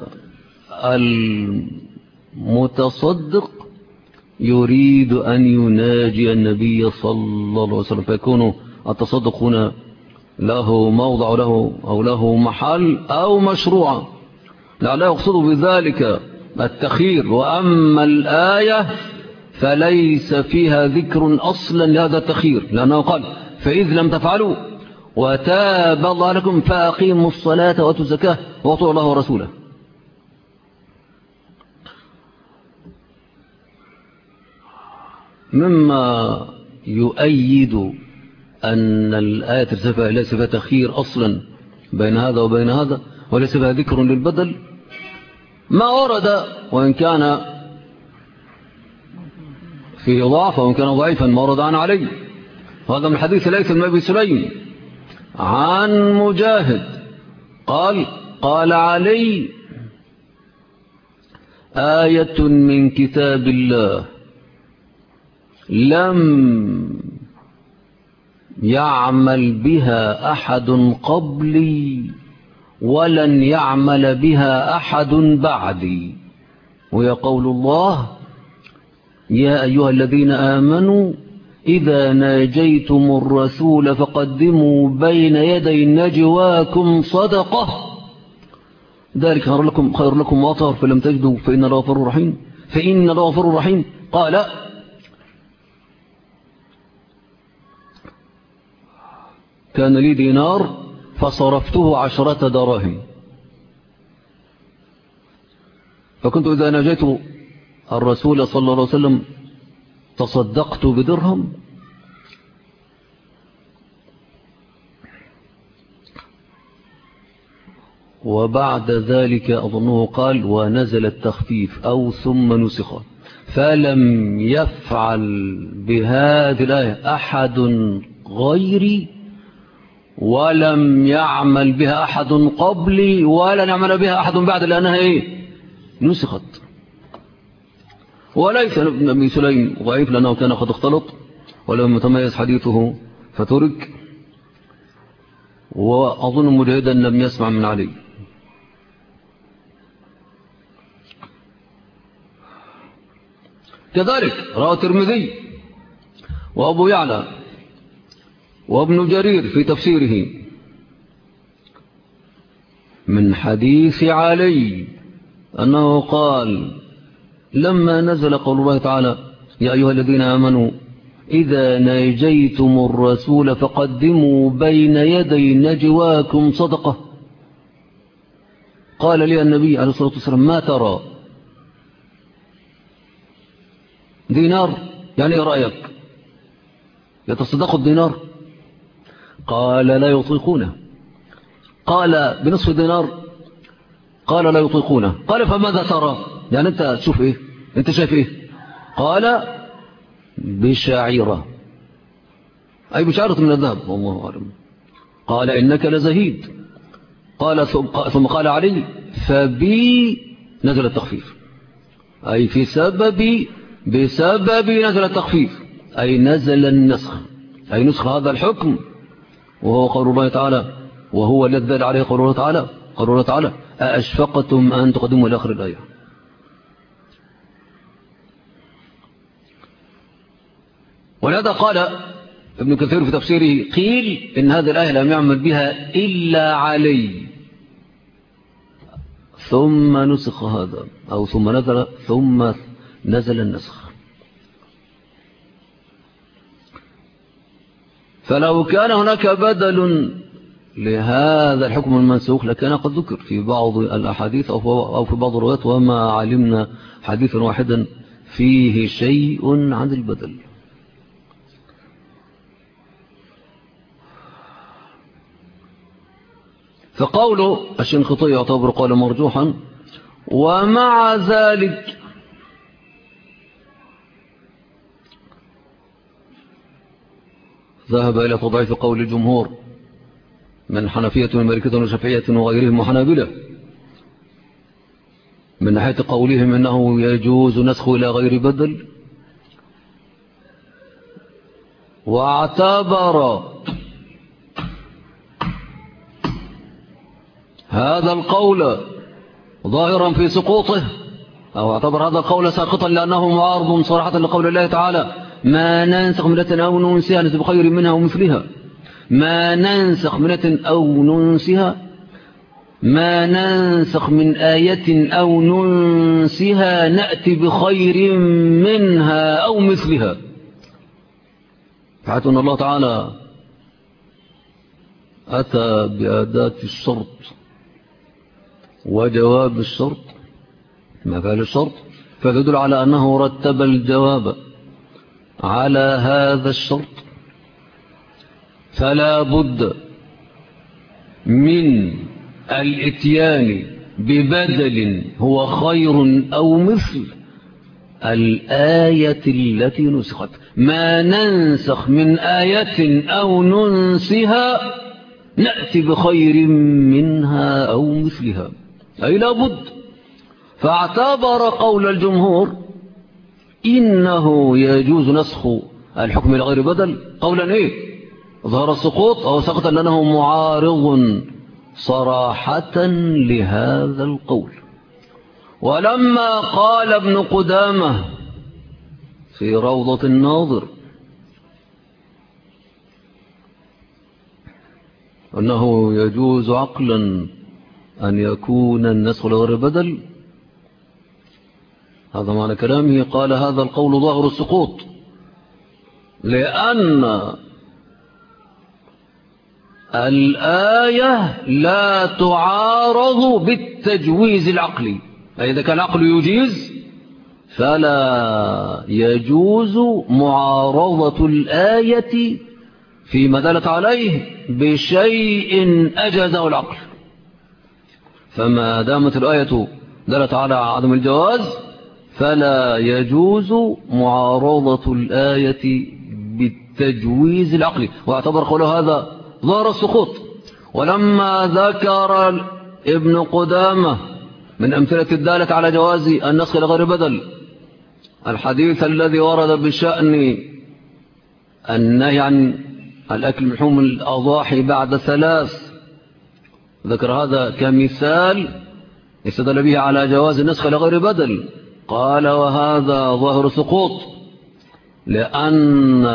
Speaker 1: المتصدق يريد أن يناجي النبي صلى الله عليه وسلم، فيكون التصدق هنا له موضع له محل أو مشروع، لعله يقصد بذلك التخيير. وأما الآية فليس فيها ذكر أصلا لهذا التخيير، لأنه قال فإذ لم تفعلوا وتاب الله لكم فأقيموا الصلاة وأتوا الزكاة وأطيعوا الله ورسوله. مما يؤيد أن الآية ليس فيها تخيير أصلا بين هذا وبين هذا، وليس فيها ذكر للبدل، ما ورد وإن كان فيه ضعف وإن كان ضعيفا ما ورد عن علي، وهذا من حديث ليث بن أبي سليم عن مجاهد قال علي آية من كتاب الله لم يعمل بها أحد قبلي ولن يعمل بها أحد بعدي، وهي قول الله يا أيها الذين آمنوا إذا ناجيتم الرسول فقدموا بين يدي نجواكم صدقة ذلك خير لكم وأطهر، فلم تجدوا فإن الله غفور رحيم. قال كان لي دينار فصرفته 10 دراهم، فكنت إذا ناجيت الرسول صلى الله عليه وسلم تصدقت بدرهم، وبعد ذلك أظنه قال ونزل التخفيف أو ثم نسخ، فلم يفعل بهذه الآية أحد غيري ولم يعمل بها أحد قبلي ولن يعمل بها أحد بعد، لأنها نسخت. وليس ابن أبي سليم ضعيف لأنه كان قد اختلط ولم يتميز حديثه فترك، وأظن مجاهدا لم يسمع من علي. كذلك رواه الترمذي وأبو يعلى وابن جرير في تفسيره من حديث علي أنه قال لما نزل قول الله تعالى يا أيها الذين آمنوا إذا ناجيتم الرسول فقدموا بين يدي نجواكم صدقة، قال لي النبي عليه الصلاة والسلام ما ترى؟ دينار يعني إيه رأيك؟ يتصدق الدينار؟ قال لا يطيقونه. قال بنصف دينار؟ قال لا يطيقونه. قال فماذا ترى؟ يعني أنت تشوف إيه؟ أنت شايف إيه؟ قال بشعيرة، أي بشعيرة من الذهب والله أعلم. قال إنك لزهيد. قال ثم قال علي فبي نزل التخفيف، أي بسبب نزل التخفيف، أي نزل النسخ، أي نسخ هذا الحكم، وهو قول الله تعالى وهو الذي دل عليه قول الله تعالى أأشفقتم أن تقدموا إلى آخر الآية. ولهذا قال ابن كثير في تفسيره قيل إن هذه الآية لم يعمل بها إلا علي، ثم نسخ هذا أو ثم نزل النسخ. فلو كان هناك بدل لهذا الحكم المنسوخ لكان قد ذكر في بعض الأحاديث أو في بعض الروايات، وما علمنا حديثا واحدا فيه شيء عن البدل. فقوله الشنقيطي يعتبر قولا مرجوحا، ومع ذلك ذهب إلى تضعيف قول الجمهور من حنفية ومالكية وشافعية وغيرهم وحنابلة من ناحية قولهم إنه يجوز نسخ إلى غير بدل، واعتبر هذا القول ظاهرا في سقوطه، أو اعتبر هذا القول ساقطا لأنه معارض صراحة لقول الله تعالى ما ننسخ من آية أو ننسها نأتي بخير منها ومثلها. ما ننسخ من آية أو ننسها، ما ننسخ من آية أو ننسها نأتي بخير منها أو مثلها. فحيث أن الله تعالى أتى بأداة الشرط وجواب الشرط ما فعل الشرط، فتدل على أنه رتب الجواب على هذا الشرط، فلا بد من الاتيان ببدل هو خير أو مثل الآية التي نسخت. ما ننسخ من آية أو ننسها نأتي بخير منها أو مثلها، أي لا بد. فاعتبر قول الجمهور إنه يجوز نسخ الحكم إلى غير بدل قولا إيه ظهر السقوط أو سقط لأنه معارض صراحة لهذا القول. ولما قال ابن قدامة في روضة الناظر أنه يجوز عقلا أن يكون النسخ لغير بدل، هذا معنى كلامه. قال هذا القول ظاهر السقوط لأن الآية لا تعارض بالتجويز العقلي، أي إذا كان العقل يجيز فلا يجوز معارضة الآية فيما دلت عليه بشيء أجازه العقل. فما دامت الآية دلت على عدم الجواز فلا يجوز معارضة الآية بالتجويز العقلي، واعتبر قوله هذا ظهر السقوط. ولما ذكر ابن قدامة من أمثلة الدالة على جواز النسخ لغير بدل الحديث الذي ورد بشأن النهي عن الأكل من لحوم الأضاحي بعد 3، ذكر هذا كمثال استدل به على جواز النسخ لغير بدل. قال وهذا ظاهر سقوط لأن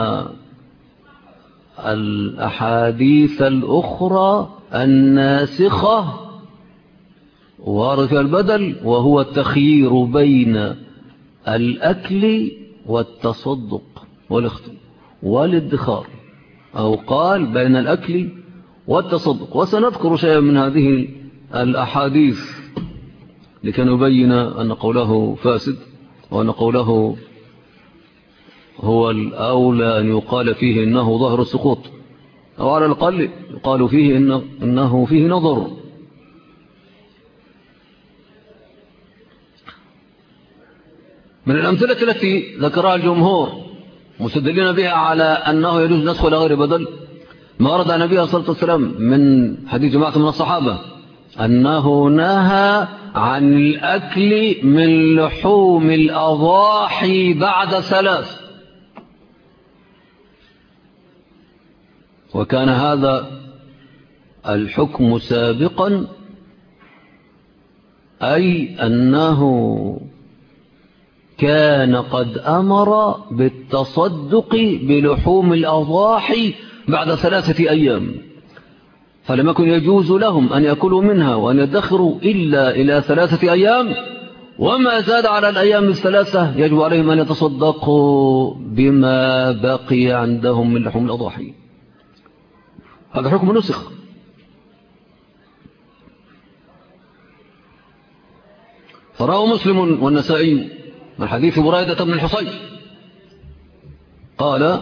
Speaker 1: الأحاديث الأخرى الناسخة وارد البدل، وهو التخيير بين الأكل والتصدق والادخار، أو قال بين الأكل والتصدق. وسنذكر شيئا من هذه الأحاديث لكي نبين أن قوله فاسد، وأن قوله هو الأولى أن يقال فيه إنه ظاهر السقوط، أو على الأقل يقال فيه إنه فيه نظر. من الأمثلة التي ذكرها الجمهور مستدلين بها على أنه يجوز نسخ لغير بدل ما ورد عن النبي صلى الله عليه وسلم من حديث جماعة من الصحابة أنه نهى عن الأكل من لحوم الأضاحي بعد 3، وكان هذا الحكم سابقا، أي أنه كان قد أمر بالتصدق بلحوم الأضاحي بعد 3 أيام، فلم يكن يجوز لهم أن يأكلوا منها وأن يدخروا إلا إلى 3 أيام، وما زاد على الأيام 3 يجب عليهم أن يتصدقوا بما بقي عندهم من لحوم الأضاحي. هذا حكم نسخ. فروى مسلم والنسائي من حديث بريدة بن الحصيب قال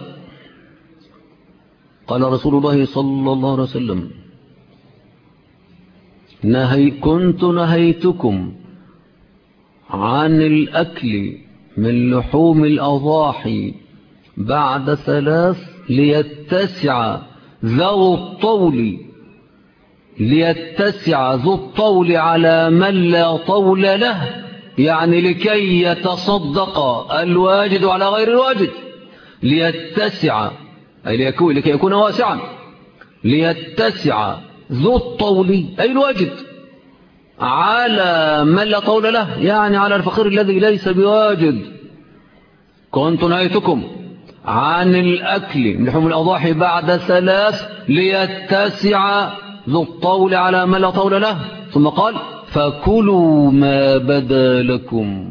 Speaker 1: رسول الله صلى الله عليه وسلم كنت نهيتكم عن الأكل من لحوم الأضاحي بعد 3 ليتسع ذو الطول على من لا طول له، يعني لكي يتصدق الواجد على غير الواجد. ليتسع أي لكي يكون واسعا. ليتسع ذو الطول أي الواجد على من لا طول له، يعني على الفقير الذي ليس بواجد. كنت نهيتكم عن الأكل من لحوم الأضاحي بعد 3 ليتسع ذو الطول على من لا طول له. ثم قال فكلوا ما بدا لكم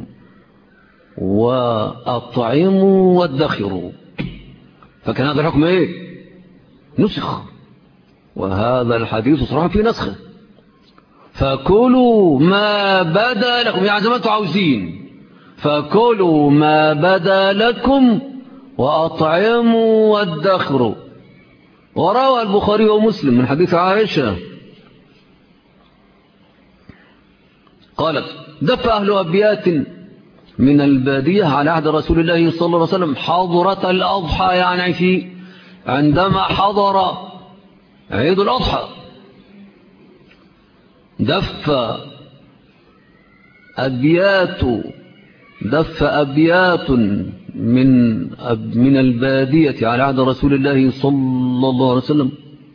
Speaker 1: وأطعموا وادخروا. فكان هذا الحكم ايه؟ نسخ، وهذا الحديث صراحة في نسخه. فكلوا ما بدا لكم، يعني زي ما انتم عاوزين، فكلوا ما بدا لكم وأطعموا وادخروا. وروى البخاري ومسلم من حديث عائشة قالت دف أهل أبيات من البادية على عهد رسول الله صلى الله عليه وسلم حضرة الأضحى، يعني عندما حضر عيد الأضحى دف أبيات من البادية على عهد رسول الله صلى الله عليه وسلم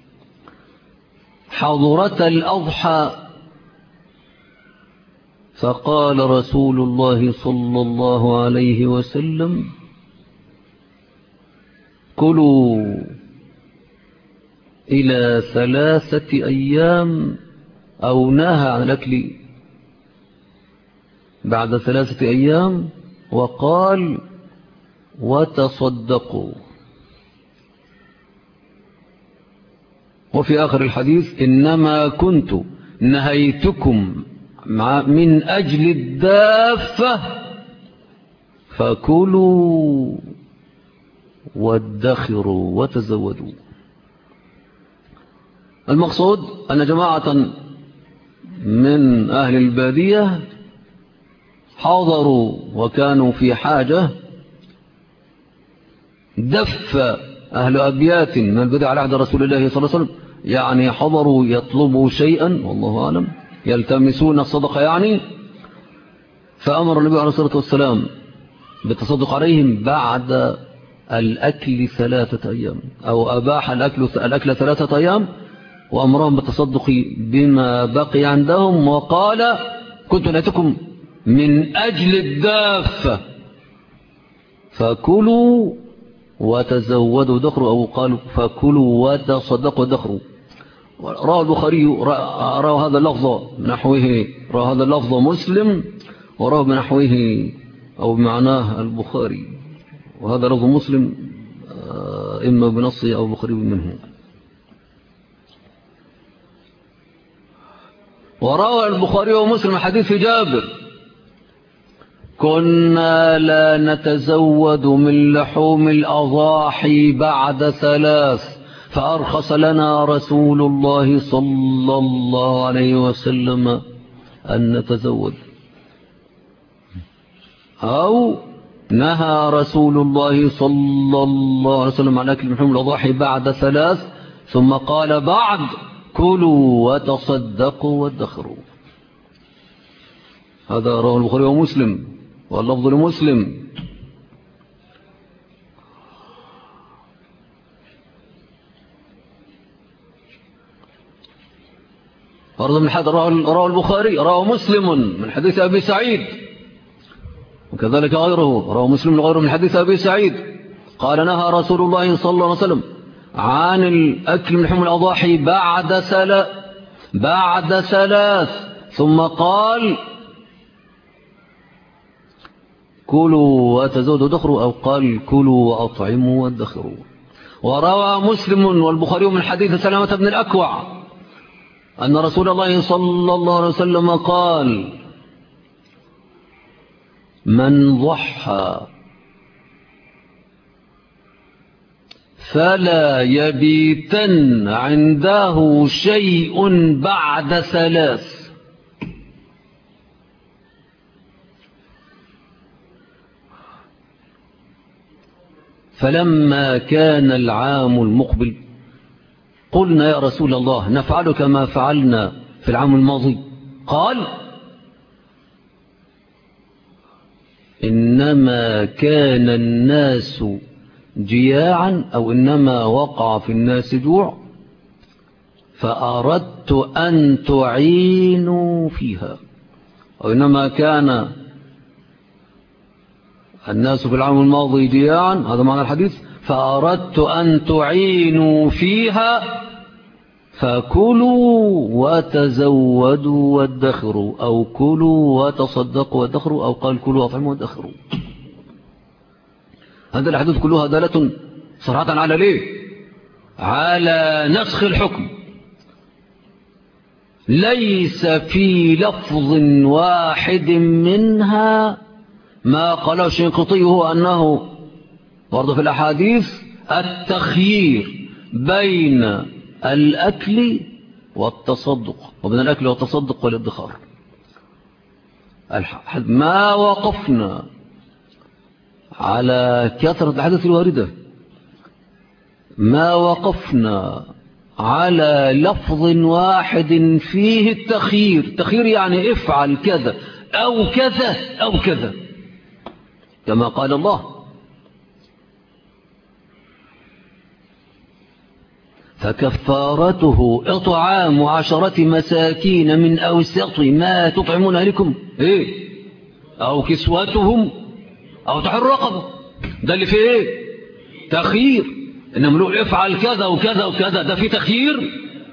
Speaker 1: حضرة الأضحى. فقال رسول الله صلى الله عليه وسلم كلوا إلى 3 أيام، أو نهى عن الأكل بعد 3 أيام، وقال وتصدقوا. وفي آخر الحديث إنما كنت نهيتكم من أجل الدافة فكلوا وادخروا وتزودوا. المقصود أن جماعة من أهل البادية حضروا وكانوا في حاجة، دف أهل أبيات من البدع على عهد رسول الله صلى الله عليه وسلم، يعني حضروا يطلبوا شيئا والله أعلم يلتمسون الصدقة يعني، فأمر النبي عليه الصلاة والسلام بالتصدق عليهم بعد الأكل 3 أيام، أو أباح الأكل 3 أيام، وأمرهم بالتصدق بما بقي عندهم، وقال كنت نهيتكم من أجل الدافة فكلوا وتزودوا دخروا، أو قالوا فكلوا وتصدقوا دخروا. روى البخاري روى هذا اللفظ نحوه، روى هذا اللفظ مسلم، وروى بنحوه أو بمعناه البخاري، وهذا لفظ مسلم إما بنصه أو بخاري منه. وروى البخاري ومسلم حديث جابر كنا لا نتزود من لحوم الأضاحي بعد 3 فأرخص لنا رسول الله صلى الله عليه وسلم أن نتزود، أو نهى رسول الله صلى الله عليه وسلم عن أكل لحوم الأضاحي بعد 3 ثم قال بعد كلوا وتصدقوا وادخروا. هذا رواه البخاري ومسلم واللفظ لمسلم. فرض من حد رواه البخاري رواه مسلم من حديث أبي سعيد، وكذلك غيره رواه مسلم غيره من حديث أبي سعيد قال نهى رسول الله صلى الله عليه وسلم عن الأكل من لحوم الأضاحي بعد 3 ثم قال كلوا وتزودوا دخروا، أو قال كلوا وأطعموا وادخروا. وروى مسلم والبخاري من حديث سلامة بن الأكوع أن رسول الله صلى الله عليه وسلم قال من ضحى فلا يبيتن عنده شيء بعد 3. فلما كان العام المقبل قلنا يا رسول الله نفعل كما فعلنا في العام الماضي؟ قال إنما كان الناس جياعا أو إنما وقع في الناس جوع فأردت أن تعينوا فيها، أو إنما كان الناس في العام الماضي جياعا، هذا معنى الحديث، فأردت أن تعينوا فيها فكلوا وتزودوا وادخروا، أو كلوا وتصدقوا وادخروا، أو قال كلوا واطعموا وادخروا. هذه الحدود كلها دالة صراحة على ليه؟ على نسخ الحكم. ليس في لفظ واحد منها ما قاله الشنقيطي، هو أنه برضه في الأحاديث التخيير بين الأكل والتصدق، وبين الأكل والتصدق والادخار. ما وقفنا على كثرة الحدث الواردة، ما وقفنا على لفظ واحد فيه التخيير. التخيير يعني افعل كذا أو كذا أو كذا، كما قال الله فكفارته إطعام 10 مساكين من أوسط ما تطعمون أهلكم أو كسوتهم أو تحرير رقبة. ده اللي فيه تخيير. إنما لو افعل كذا وكذا وكذا ده فيه تخيير.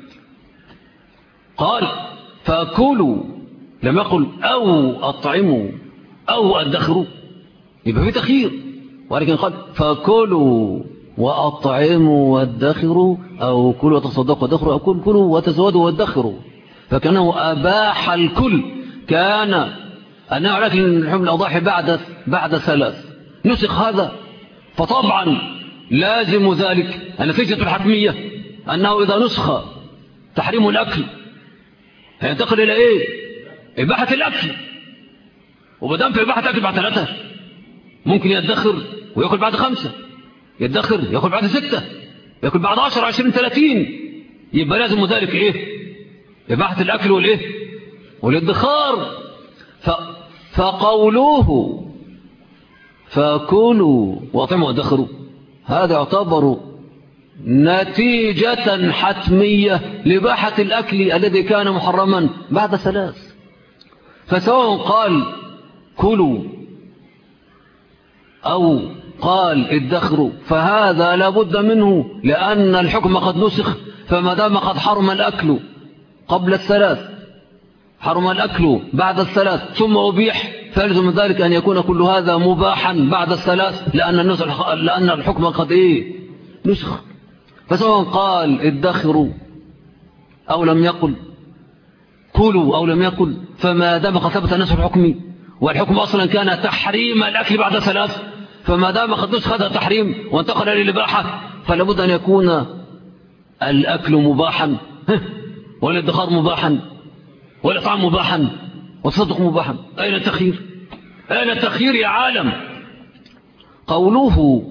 Speaker 1: قال فكلوا، لم يقل أو أطعموا أو أدخروا، يبقى فيه تخيير. ولكن قال فكلوا وأطعموا وادخروا، أو كلوا وتصدقوا وادخروا، أو كلوا وتزودوا وادخروا. فكانه أباح الكل. كان أنه لكن لحوم الأضاحي بعد 3 نسخ هذا. فطبعا لازم ذلك النتيجة الحتمية أنه إذا نسخ تحريم الأكل هينتقل إلى إباحة الأكل. ومدام في إباحة الأكل بعد 3 ممكن يدخر ويأكل بعد 5، يدخر يأكل بعد 6، يأكل بعد 10 20 30. يبقى لازم ذلك إباحة الأكل والادخار. فقولوه فكلوا واطعموا وادخروا هذا يعتبر نتيجة حتمية لإباحة الأكل الذي كان محرما بعد 3. فسواء قال كلوا أو قال ادخروا فهذا لابد منه، لأن الحكم قد نسخ. فما دام قد حرم الأكل قبل 3، حرم الأكل بعد 3، ثم أبيح، فيلزم ذلك أن يكون كل هذا مباحا بعد 3، لأن الحكم قد نسخ. فسواء قال ادخروا أو لم يقل، كلوا أو لم يقل، فما دام قد ثبت نسخ الحكم، والحكم أصلا كان تحريم الأكل بعد 3، فما دام قد نسخ هذا التحريم وانتقل للإباحة، فلابد أن يكون الأكل مباحا والادخار مباحا والإطعام مباحا والتصدق مباحا. أين التخيير؟ أين التخيير يا عالم؟ قوله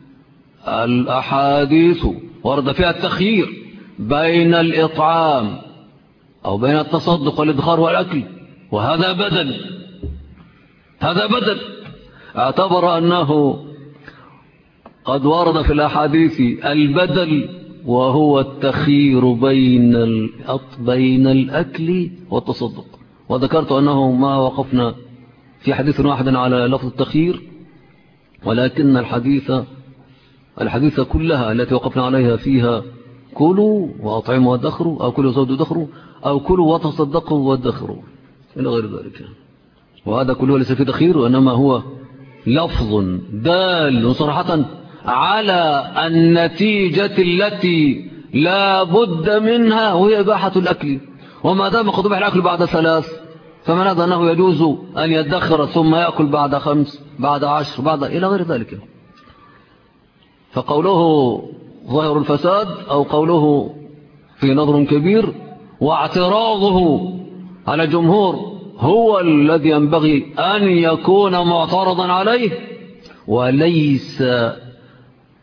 Speaker 1: الأحاديث ورد فيها التخيير بين الإطعام أو بين التصدق والإدخار والأكل، وهذا بدل. هذا بدل. اعتبر أنه قد ورد في الأحاديث البدل، وهو التخيير بين الأكل والتصدق. وذكرت أنه ما وقفنا في حديث واحد على لفظ التخيير، ولكن الحديث كلها التي وقفنا عليها فيها كلوا وأطعموا وادخروا، أو كلوا وزودوا وادخروا، أو كلوا وتصدقوا وادخروا، إلى غير ذلك. وهذا كله ليس فيه تخيير، وإنما هو لفظ دال صراحة على النتيجة التي لا بد منها، وهي إباحة الأكل. وما دام قد أبيح الأكل بعد 3، فمن هذا أنه يجوز أن يدخر ثم يأكل بعد 5 بعد 10 بعد إلى غير ذلك. فقوله ظاهر الفساد أو قوله في نظر كبير، واعتراضه على الجمهور هو الذي ينبغي أن يكون معترضا عليه، وليس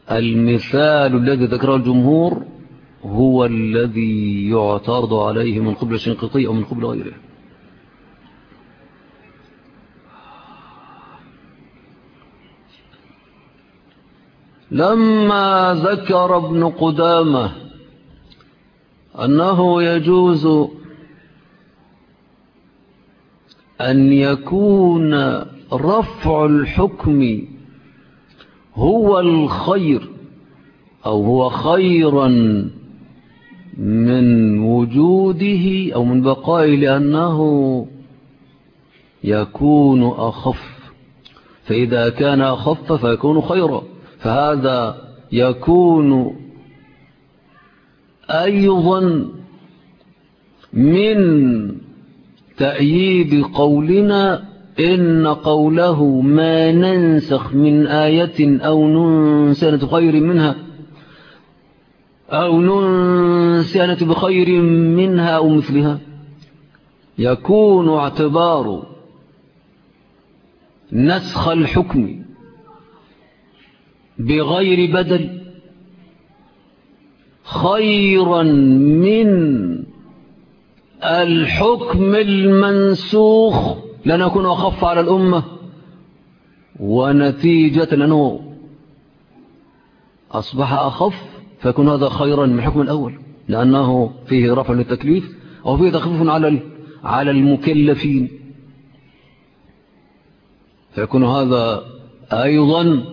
Speaker 1: المثال الذي ذكره الجمهور هو الذي يعترض عليه من قبل الشنقيطي أو من قبل غيره. لما ذكر ابن قدامة أنه يجوز أن يكون رفع الحكم هو الخير أو هو خيرا من وجوده أو من بقائه لأنه يكون أخف، فإذا كان أخف فيكون خيرا، فهذا يكون أيضا من تأييد قولنا إن قوله ما ننسخ من آية أو ننسى بخير منها أو ننسى بخير منها أو مثلها يكون اعتبار نسخ الحكم بغير بدل خيرا من الحكم المنسوخ لأنه يكون أخف على الأمة، ونتيجة لأنه أصبح أخف فيكون هذا خيرا من الحكم الأول لأنه فيه رفع للتكليف أو فيه تخفيف على المكلفين، فيكون هذا أيضا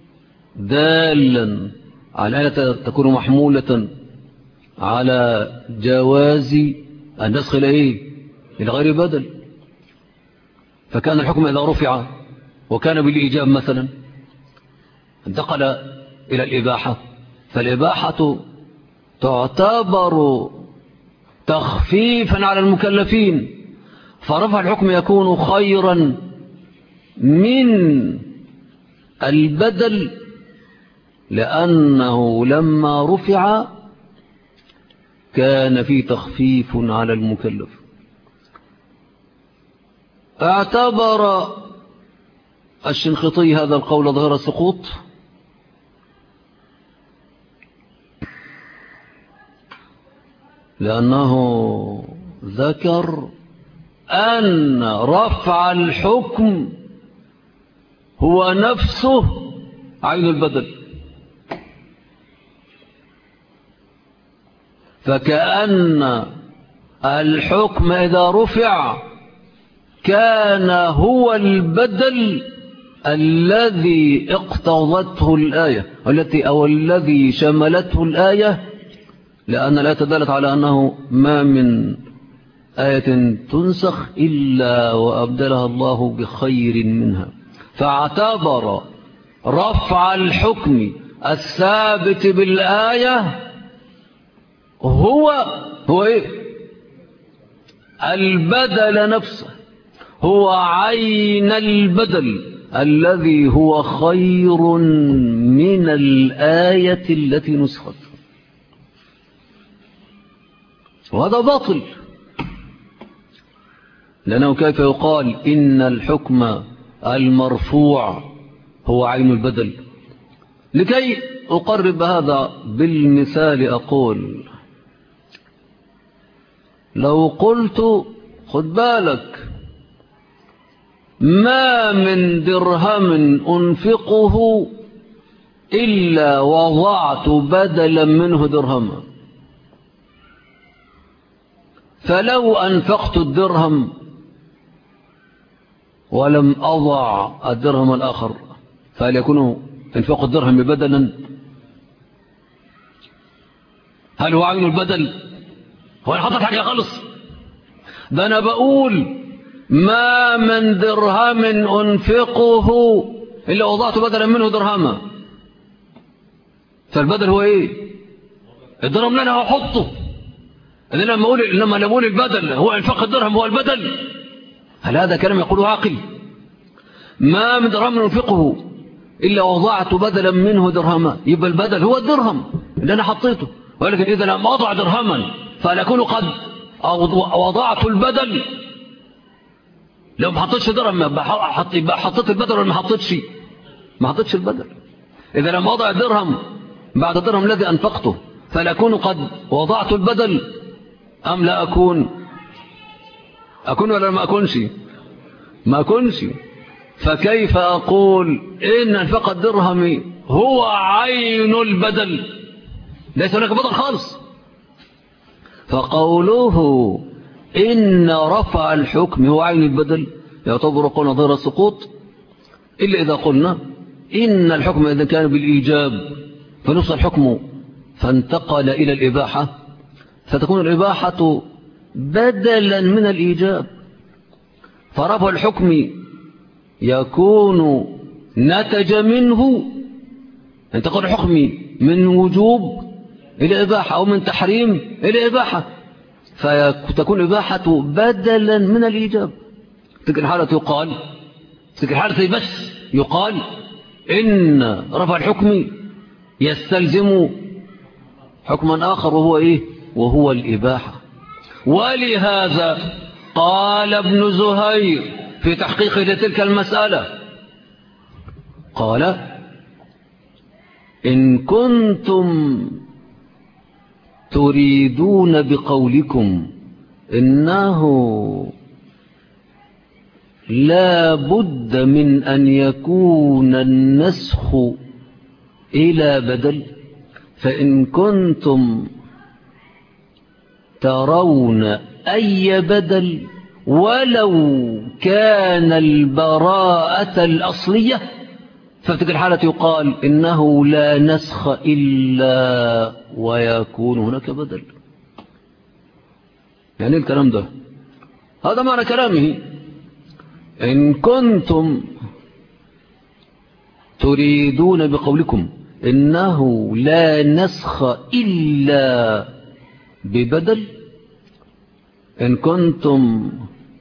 Speaker 1: دالا على أن تكون محمولة على جواز النسخ إلى غير بدل. فكان الحكم إذا رفع وكان بالإيجاب مثلا انتقل إلى الإباحة، فالإباحة تعتبر تخفيفا على المكلفين، فرفع الحكم يكون خيرا من البدل لأنه لما رفع كان فيه تخفيف على المكلف. اعتبر الشنقيطي هذا القول ظاهر السقوط لأنه ذكر أن رفع الحكم هو نفسه عين البدل، فكأن الحكم إذا رفع كان هو البدل الذي اقتضته الآية أو الذي شملته الآية، لأن الآية دلت على أنه ما من آية تنسخ إلا وأبدلها الله بخير منها، فاعتبر رفع الحكم الثابت بالآية هو إيه؟ البدل نفسه، هو عين البدل الذي هو خير من الآية التي نسخت، وهذا باطل، لأنه كيف يقال إن الحكم المرفوع هو عين البدل؟ لكي أقرب هذا بالمثال أقول لو قلت خد بالك ما من درهم أنفقه إلا وضعت بدلا منه درهما، فلو أنفقت الدرهم ولم أضع الدرهم الآخر فهل يكون انفاق الدرهم بدلا؟ هل هو عين البدل؟ هو أنا حطت حاجة خالص؟ ده أنا بقول ما من درهم أنفقه إلا وضعت بدلا منه درهما، فالبدل هو إيه؟ الدرهم اللي أنا هحطه. لما نقول البدل هو انفاق الدرهم هو البدل، هل هذا كلام يقوله عاقل؟ ما من درهم أنفقه إلا وضعت بدلا منه درهما، يبقى البدل هو الدرهم اللي أنا حطيته، ولكن إذا لم أضع درهما فهل أكون قد وضعت البدل؟ لو ما حطيتش درهم يبقى حطيت البدل ولا ما حطيتش البدل.
Speaker 2: إذا لم أضع درهم بعد الدرهم الذي أنفقته فلأكون قد وضعت البدل أم لا أكون ولا ما أكونش؟ ما أكونش. فكيف أقول إن أنفق الدرهم هو عين البدل؟ ليس هناك بدل خالص. فقوله إن رفع الحكم هو عين البدل يعتبر قولنا ظاهر السقوط، إلا إذا قلنا إن الحكم إذا كان بالإيجاب فنص الحكم فانتقل إلى الإباحة، فتكون الإباحة بدلا من الإيجاب، فرفع الحكم يكون نتج منه انتقال الحكم من وجوب إلى إباحة أو من تحريم إلى إباحة، فتكون إباحة بدلا من الإيجاب. تلك الحالة يقال، تلك الحالة بس يقال إن رفع الحكم يستلزم حكما آخر وهو إيه؟ وهو الإباحة. ولهذا قال ابن زهير في تحقيق لتلك المسألة، قال إن كنتم تريدون بقولكم إنه لا بد من أن يكون النسخ إلى بدل، فإن كنتم ترون أي بدل ولو كان البراءة الأصلية ففي تلك الحالة يقال إنه لا نسخ إلا ويكون هناك بدل. يعني الكلام ده هذا معنى كلامه. إن كنتم تريدون بقولكم إنه لا نسخ إلا ببدل، إن كنتم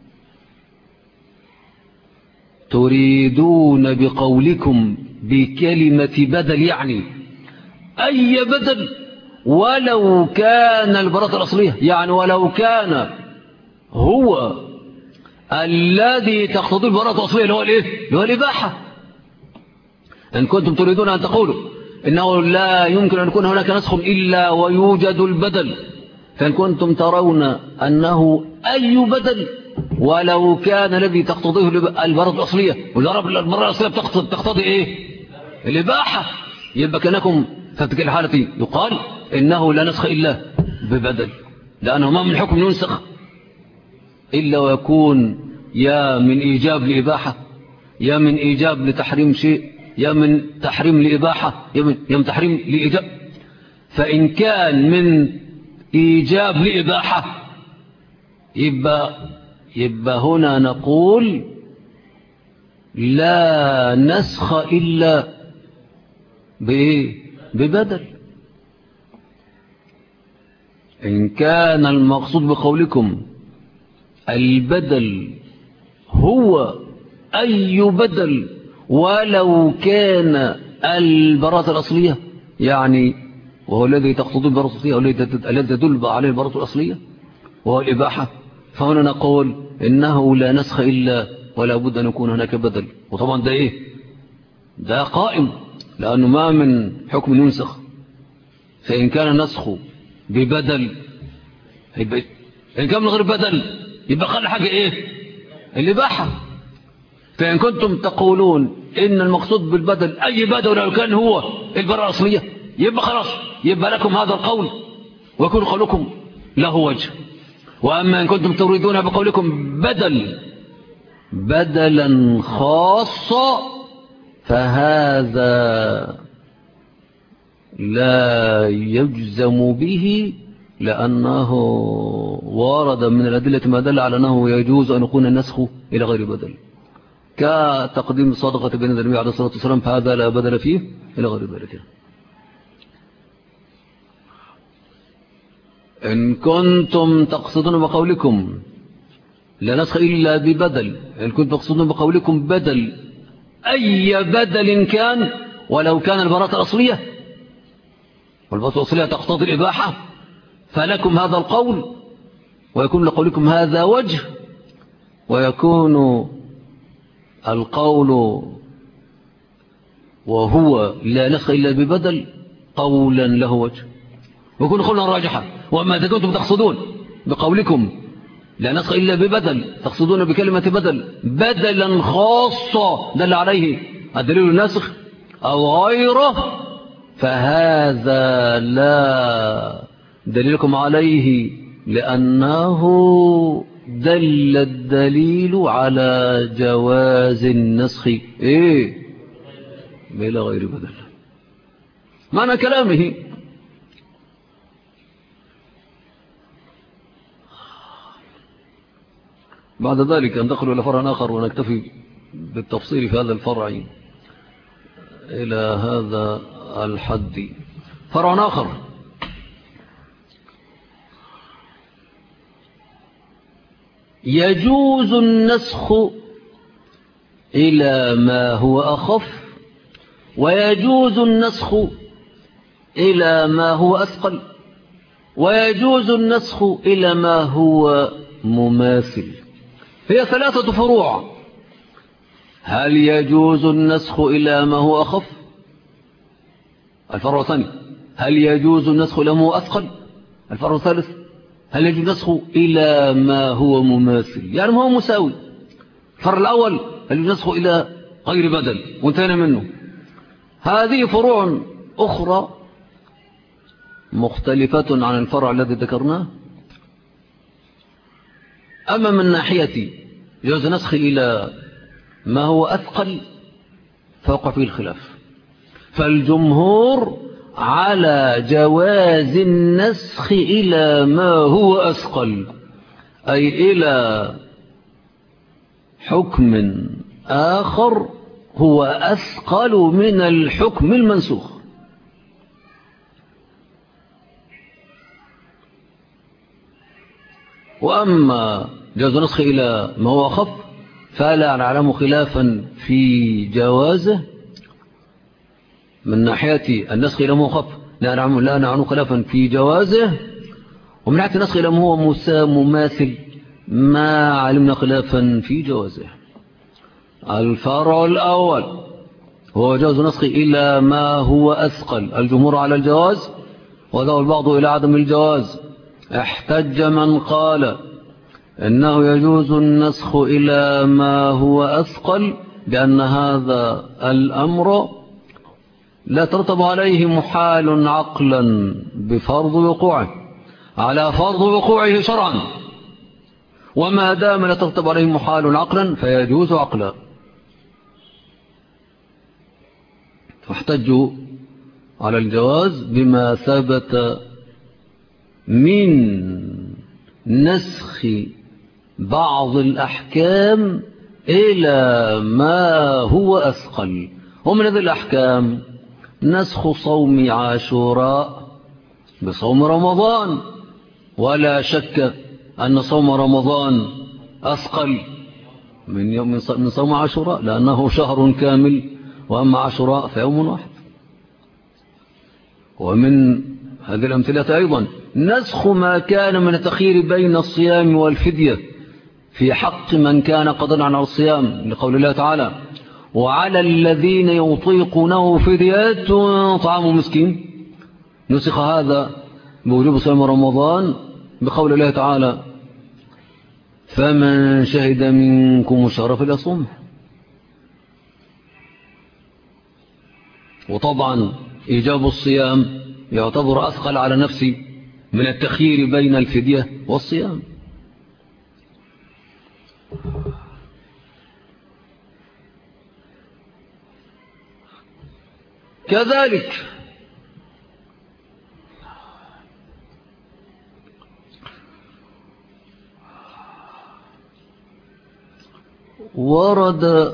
Speaker 2: تريدون بقولكم بكلمة بدل يعني أي بدل ولو كان البراءة الأصلية، يعني ولو كان هو الذي تقتضي البراءة الأصلية اللي هو الإيه؟ اللي هو الإباحة. إن كنتم تريدون أن تقولوا إنه لا يمكن أن يكون هناك نسخ إلا ويوجد البدل، فإن كنتم ترون أنه أي بدل ولو كان الذي تقتضيه البراءة الأصلية، والبراءة الأصلية تقتضي إيه؟ الإباحة، يبقى كأنكم في تلك الحالة يقال إنه لا نسخ إلا ببدل، لأنه ما من حكم ينسخ إلا ويكون يا من إيجاب لإباحة يا من إيجاب لتحريم شيء يا من تحريم لإباحة يا من تحريم لإيجاب. فإن كان من إيجاب لإباحة يبقى هنا نقول لا نسخ إلا ببدل. إن كان المقصود بقولكم البدل هو أي بدل ولو كان البراءة الأصلية، يعني وهو الذي تقتضي البراءة الأصلية أو الذي تدل عليه البراءة الأصلية وهو الإباحة، فهنا نقول إنه لا نسخ إلا ولا بد أن يكون هناك بدل. وطبعا ده إيه؟ ده قائم، لأنه ما من حكم ينسخ، فإن كان نسخ ببدل إن كان من غير بدل يبقى خلي حاجة إيه؟ الإباحة. فإن كنتم تقولون إن المقصود بالبدل أي بدل لو كان هو البراءة الأصلية يبقى خلاص، يبقى لكم هذا القول ويكون قولكم له وجه. وأما إن كنتم تريدون بقولكم بدلا خاصا فهذا لا يجزم به، لأنه ورد من الأدلة ما دل على أنه يجوز أن يكون النسخ إلى غير بدل، كتقديم الصدقة بين النبي عليه الصلاة والسلام، فهذا لا بدل فيه إلى غير ذلك. إن كنتم تقصدون بقولكم لا نسخ إلا ببدل، إن كنتم تقصدون بقولكم بدل أي بدل كان ولو كان البراءة الأصلية، والبراءة الأصلية تقتضي الإباحة، فلكم هذا القول ويكون لقولكم هذا وجه، ويكون القول وهو لا نسخ إلا ببدل قولا له وجه ويكون قولا راجحا. وما إذا كنتم تقصدون بقولكم لا نسخ إلا ببدل تقصدون بكلمة بدلا خاصة دل عليه الدليل الناسخ أو غيره، فهذا لا دليلكم عليه، لأنه دل الدليل على جواز النسخ بلا غير بدل. معنى كلامه بعد ذلك ندخل إلى فرع آخر ونكتفي بالتفصيل في هذا الفرع إلى هذا الحد. فرع آخر يجوز النسخ إلى ما هو أخف، ويجوز النسخ إلى ما هو أثقل، ويجوز النسخ إلى ما هو مماثل. هي 3 فروع. هل يجوز النسخ إلى ما هو أخف؟ الفرع الثاني هل يجوز النسخ إلى ما هو أثقل؟ الفرع الثالث هل يجوز النسخ إلى ما هو مماثل، يعني ما هو مساوي. الفرع الأول هل يجوز النسخ إلى غير بدل وانتهينا منه. هذه فروع أخرى مختلفة عن الفرع الذي ذكرناه. أما من ناحية جواز النسخ إلى ما هو أثقل فوقع فيه الخلاف، فالجمهور على جواز النسخ إلى ما هو أثقل، أي إلى حكم آخر هو أثقل من الحكم المنسوخ. وأما جواز النسخ إلى ما هو أخف فلا نعلم خلافا في جوازه. من ناحية النسخ إلى ما هو أخف لا نعلم خلافا في جوازه، ومن ناحية النسخ إلى ما هو مماثل ما علمنا خلافا في جوازه. الفرع الأول هو جواز النسخ إلى ما هو أثقل. الجمهور على الجواز وذهب البعض إلى عدم الجواز. احتج من قال إنه يجوز النسخ إلى ما هو أثقل بأن هذا الأمر لا ترتب عليه محال عقلا بفرض وقوعه على فرض وقوعه شرعا، وما دام لا ترتب عليه محال عقلا فيجوز عقلا. فاحتجوا على الجواز بما ثبت من نسخ بعض الأحكام إلى ما هو أثقل. ومن هذه الأحكام نسخ صوم عاشوراء بصوم رمضان، ولا شك أن صوم رمضان أثقل من صوم عاشوراء لأنه شهر كامل، وأما عاشوراء فيوم واحد. ومن هذه الأمثلة أيضا نسخ ما كان من التخيير بين الصيام والفدية في حق من كان قادرا على الصيام، لقول الله تعالى وعلى الذين يطيقونه فدية طعام مسكين. نسخ هذا بوجوب صيام رمضان بقول الله تعالى فمن شهد منكم الشهر فليصم. وطبعا إيجاب الصيام يعتبر أثقل على نفسي من التخيير بين الفدية والصيام. كذلك ورد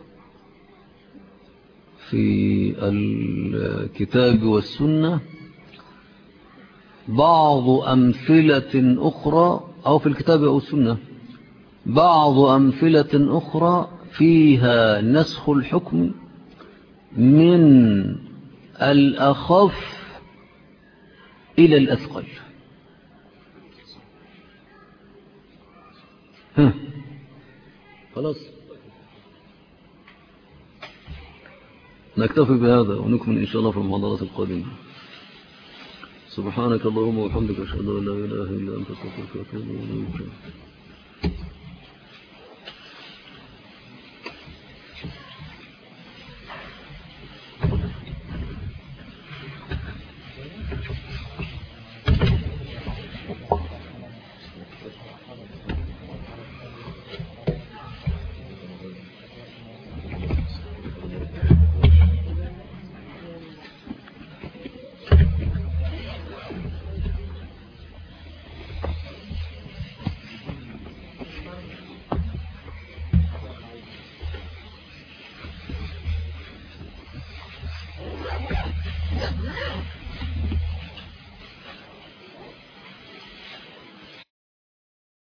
Speaker 2: في الكتاب والسنة بعض أمثلة أخرى، أو في الكتاب أو السنة بعض أمثلة أخرى فيها نسخ الحكم من الأخف إلى الأثقل. خلاص
Speaker 1: نكتفي بهذا ونكمل إن شاء الله في المحاضرات القادمة. سبحانك اللهم وبحمدك أشهد أن لا إله إلا أنت أستغفرك وأتوب إليك.